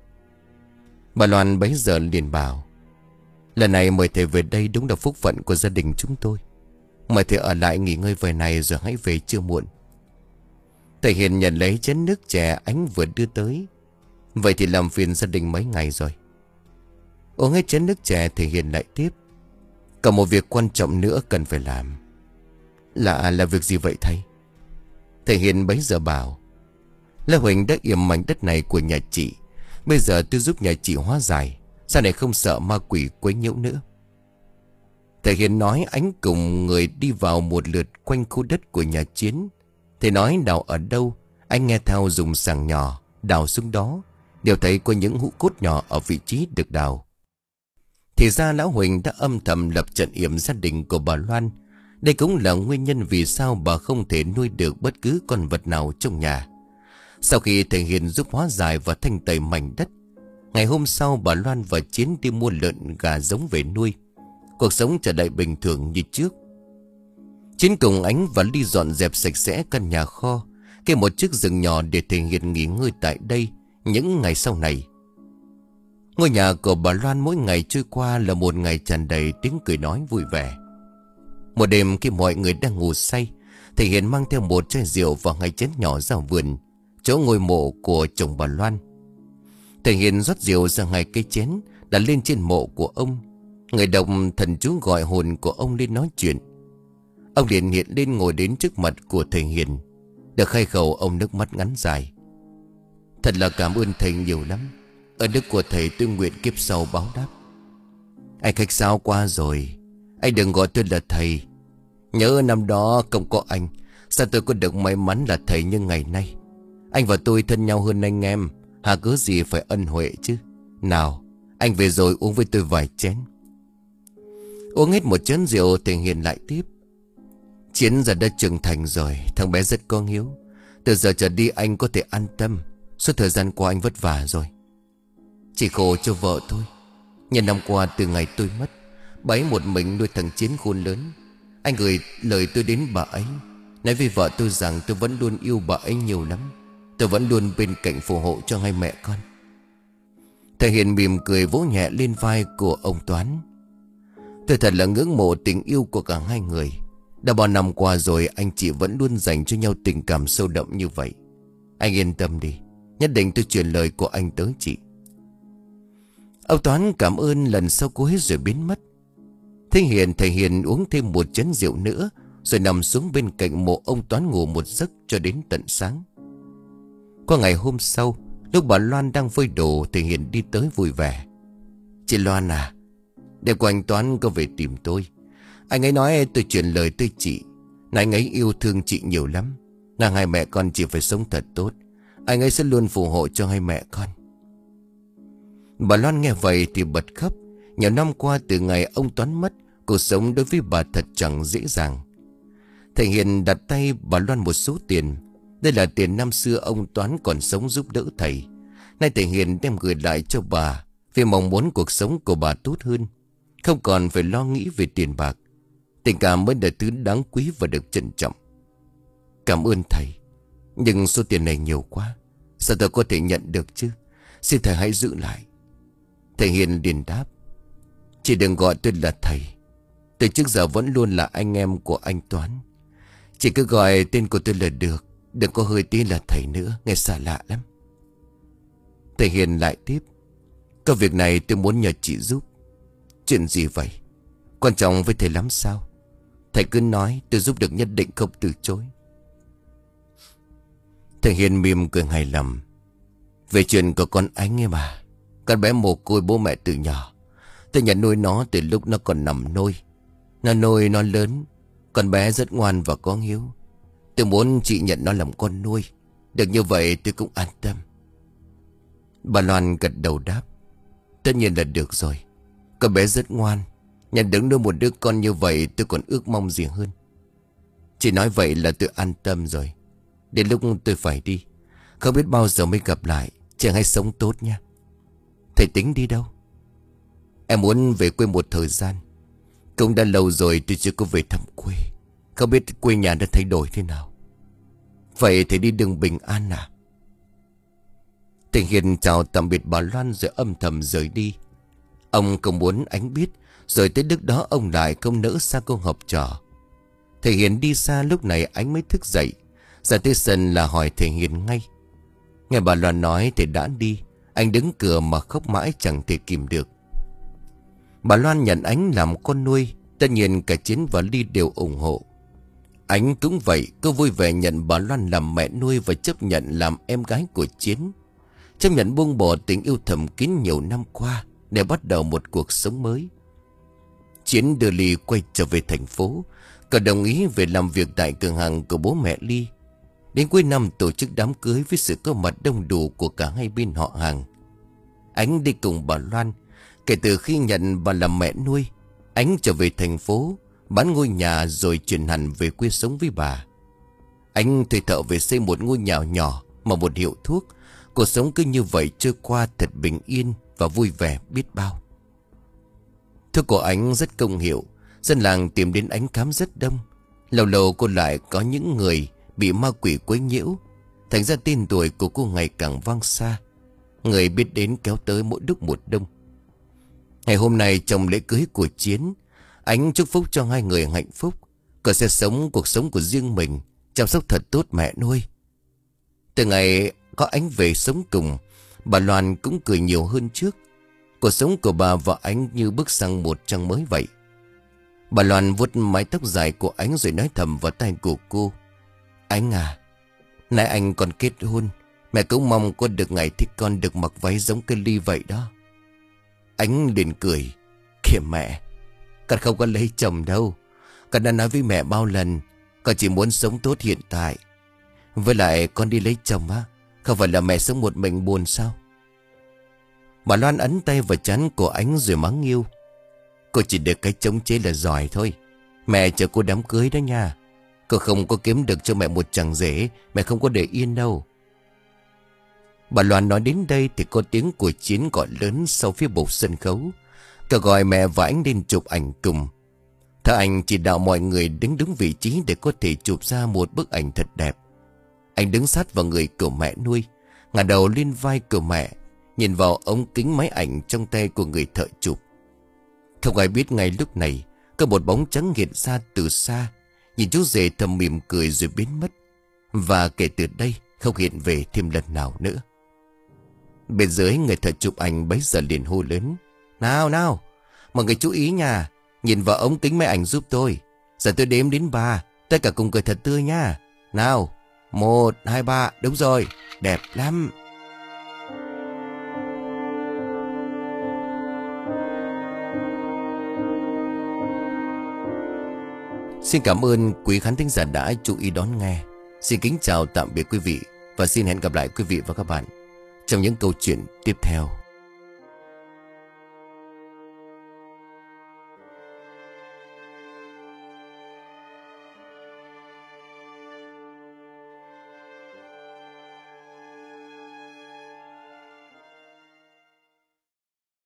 Bà Loan bấy giờ liền bảo: Lần này mời thầy về đây đúng là phúc phận của gia đình chúng tôi. Mời thầy ở lại nghỉ ngơi vài ngày rồi hãy về chưa muộn. Thầy Hiền nhận lấy chén nước chè ánh vừa đưa tới. Vậy thì làm phiền gia đình mấy ngày rồi. Uống hết chén nước chè, thầy Hiền lại tiếp: Còn một việc quan trọng nữa cần phải làm. Là là việc gì vậy thầy? Thầy Hiền bấy giờ bảo: Lê Huỳnh đã yểm mảnh đất này của nhà chị. Bây giờ tôi giúp nhà chị hóa giải, sau này không sợ ma quỷ quấy nhiễu nữa. Thầy Hiền nói ánh cùng người đi vào một lượt quanh khu đất của nhà Chiến. Thầy nói đào ở đâu, anh nghe theo dùng sàng nhỏ đào xuống đó, đều thấy có những hũ cốt nhỏ ở vị trí được đào. Thì ra lão Huỳnh đã âm thầm lập trận yểm gia đình của bà Loan. Đây cũng là nguyên nhân vì sao bà không thể nuôi được bất cứ con vật nào trong nhà. Sau khi thầy Hiền giúp hóa giải và thanh tẩy mảnh đất, ngày hôm sau bà Loan và Chiến đi mua lợn gà giống về nuôi. Cuộc sống trở lại bình thường như trước. Chiến cùng Ánh và Ly dọn dẹp sạch sẽ căn nhà kho, kê một chiếc giường nhỏ để thể hiện nghỉ ngơi tại đây những ngày sau này. Ngôi nhà của bà Loan mỗi ngày trôi qua là một ngày tràn đầy tiếng cười nói vui vẻ. Một đêm khi mọi người đang ngủ say, Thầy Hiền mang theo một chai rượu và hai chén nhỏ ra vườn, chỗ ngôi mộ của chồng bà Loan. Thầy Hiền rót rượu ra hai cái chén đặt lên trên mộ của ông. Người đọc thần chú gọi hồn của ông lên nói chuyện. Ông liền hiện lên ngồi đến trước mặt của thầy Hiền. Được khai khẩu ông nước mắt ngắn dài. Thật là cảm ơn thầy nhiều lắm. Ơn đức của thầy tôi nguyện kiếp sau báo đáp. Anh khách sáo qua rồi. Anh đừng gọi tôi là thầy. Nhớ năm đó không có anh, sao tôi có được may mắn là thầy như ngày nay. Anh và tôi thân nhau hơn anh em, hà cớ gì phải ân huệ chứ. Nào, anh về rồi uống với tôi vài chén. Uống hết một chén rượu, thầy Hiền lại tiếp. Chiến giờ đã trưởng thành rồi, thằng bé rất có hiếu. Từ giờ trở đi anh có thể an tâm. Suốt thời gian qua anh vất vả rồi. Chỉ khổ cho vợ thôi. Nhân năm qua từ ngày tôi mất, bà ấy một mình nuôi thằng Chiến khôn lớn. Anh gửi lời tôi đến bà ấy, nói với vợ tôi rằng tôi vẫn luôn yêu bà ấy nhiều lắm. Tôi vẫn luôn bên cạnh phù hộ cho hai mẹ con. Thầy Hiền mỉm cười vỗ nhẹ lên vai của ông Toán. Tôi thật là ngưỡng mộ tình yêu của cả hai người. Đã bao năm qua rồi anh chị vẫn luôn dành cho nhau tình cảm sâu đậm như vậy. Anh yên tâm đi, nhất định tôi truyền lời của anh tới chị. Ông Toán cảm ơn lần sau cô hết rồi biến mất. Thầy Hiền thầy Hiền uống thêm một chén rượu nữa, rồi nằm xuống bên cạnh mộ ông Toán ngủ một giấc cho đến tận sáng. Qua ngày hôm sau, lúc bà Loan đang phơi đồ, thầy Hiền đi tới vui vẻ. Chị Loan à, đêm qua anh Toán có về tìm tôi. Anh ấy nói tôi truyền lời tới chị. Anh ấy yêu thương chị nhiều lắm. Nàng hai mẹ con chỉ phải sống thật tốt. Anh ấy sẽ luôn phù hộ cho hai mẹ con. Bà Loan nghe vậy thì bật khóc. Nhiều năm qua từ ngày ông Toán mất, cuộc sống đối với bà thật chẳng dễ dàng. Thầy Hiền đặt tay bà Loan một số tiền. Đây là tiền năm xưa ông Toán còn sống giúp đỡ thầy. Nay thầy Hiền đem gửi lại cho bà, vì mong muốn cuộc sống của bà tốt hơn, không còn phải lo nghĩ về tiền bạc. Tình cảm mới là thứ đáng quý và được trân trọng. Cảm ơn thầy, nhưng số tiền này nhiều quá, sao tôi có thể nhận được chứ? Xin thầy hãy giữ lại. Thầy Hiền liền đáp. Chị đừng gọi tôi là thầy. Từ trước giờ vẫn luôn là anh em của anh Toán. Chị cứ gọi tên của tôi là được. Đừng có hơi tí là thầy nữa, nghe xa lạ lắm. Thầy Hiền lại tiếp. Có việc này tôi muốn nhờ chị giúp. Chuyện gì vậy? Quan trọng với thầy lắm sao? Thầy cứ nói, tôi giúp được nhất định không từ chối. Thầy Hiền mỉm cười hài lòng. Về chuyện của con Ánh ấy mà. Con bé mồ côi bố mẹ từ nhỏ. Tôi nhận nuôi nó từ lúc nó còn nằm nôi. Nó nuôi nó lớn. Con bé rất ngoan và có hiếu. Tôi muốn chị nhận nó làm con nuôi. Được như vậy tôi cũng an tâm. Bà Loan gật đầu đáp. Tất nhiên là được rồi. Con bé rất ngoan. Nhận đứng nuôi một đứa con như vậy tôi còn ước mong gì hơn. Chị nói vậy là tôi an tâm rồi. Đến lúc tôi phải đi, không biết bao giờ mới gặp lại. Chị hãy sống tốt nha. Thầy tính đi đâu? Em muốn về quê một thời gian. Cũng đã lâu rồi tôi chưa có về thăm quê. Không biết quê nhà đã thay đổi thế nào. Vậy thầy đi đường bình an à? Thầy Hiền chào tạm biệt bà Loan rồi âm thầm rời đi. Ông không muốn Ánh biết. Rồi tới lúc đó ông lại không nỡ xa cô học trò. Thầy Hiền đi xa lúc này Ánh mới thức dậy. Ra tới sân là hỏi thầy Hiền ngay. Nghe bà Loan nói thầy đã đi. Anh đứng cửa mà khóc mãi chẳng thể kìm được. Bà Loan nhận Ánh làm con nuôi. Tất nhiên cả Chiến và Ly đều ủng hộ. Ánh cũng vậy, cô vui vẻ nhận bà Loan làm mẹ nuôi và chấp nhận làm em gái của Chiến. Chấp nhận buông bỏ tình yêu thầm kín nhiều năm qua để bắt đầu một cuộc sống mới. Chiến đưa Ly quay trở về thành phố. Cậu đồng ý về làm việc tại cửa hàng của bố mẹ Ly. Đến cuối năm tổ chức đám cưới với sự có mặt đông đủ của cả hai bên họ hàng. Ánh đi cùng bà Loan. Kể từ khi nhận bà làm mẹ nuôi, Ánh trở về thành phố, bán ngôi nhà rồi chuyển hẳn về quê sống với bà. Ánh thuê thợ về xây một ngôi nhà nhỏ mà một hiệu thuốc. Cuộc sống cứ như vậy trôi qua thật bình yên và vui vẻ biết bao. Thuốc của Ánh rất công hiệu. Dân làng tìm đến Ánh khám rất đông. Lâu lâu cô lại có những người bị ma quỷ quấy nhiễu. Thành ra tên tuổi của cô ngày càng vang xa. Người biết đến kéo tới mỗi lúc một đông. Ngày hôm nay trong lễ cưới của Chiến, Ánh chúc phúc cho hai người hạnh phúc. Cô sẽ sống cuộc sống của riêng mình, chăm sóc thật tốt mẹ nuôi. Từ ngày có Ánh về sống cùng, bà Loan cũng cười nhiều hơn trước. Cuộc sống của bà và Ánh như bước sang một trang mới vậy. Bà Loan vuốt mái tóc dài của Ánh rồi nói thầm vào tai của cô: Ánh à, nãy anh còn kết hôn, mẹ cũng mong con được ngày thích con được mặc váy giống cái Ly vậy đó. Ánh liền cười: Kìa mẹ, con không có lấy chồng đâu. Con đã nói với mẹ bao lần, con chỉ muốn sống tốt hiện tại. Với lại con đi lấy chồng á, không phải là mẹ sống một mình buồn sao? Bà Loan ấn tay vào trán của Ánh rồi mắng yêu: Cô chỉ được cái chống chế là giỏi thôi. Mẹ chờ cô đám cưới đó nha. Cô không có kiếm được cho mẹ một chàng rể, mẹ không có để yên đâu. Bà Loan nói đến đây thì có tiếng của Chiến gọi lớn sau phía bục sân khấu. Cậu gọi mẹ và Ánh lên chụp ảnh cùng. Thợ ảnh chỉ đạo mọi người đứng đúng vị trí để có thể chụp ra một bức ảnh thật đẹp. Anh đứng sát vào người của mẹ nuôi, ngả đầu lên vai của mẹ, nhìn vào ống kính máy ảnh trong tay của người thợ chụp. Không ai biết ngay lúc này có một bóng trắng hiện ra từ xa, nhìn chú rể thầm mỉm cười rồi biến mất. Và kể từ đây không hiện về thêm lần nào nữa. Bên dưới người thợ chụp ảnh bấy giờ liền hô lớn: Nào nào, mọi người chú ý nha, nhìn vào ống kính máy ảnh giúp tôi. Giờ tôi đếm đến ba, tất cả cùng cười thật tươi nha. Nào, một, hai, ba, đúng rồi, đẹp lắm. Xin cảm ơn quý khán thính giả đã chú ý đón nghe. Xin kính chào tạm biệt quý vị và xin hẹn gặp lại quý vị và các bạn trong những câu chuyện tiếp theo.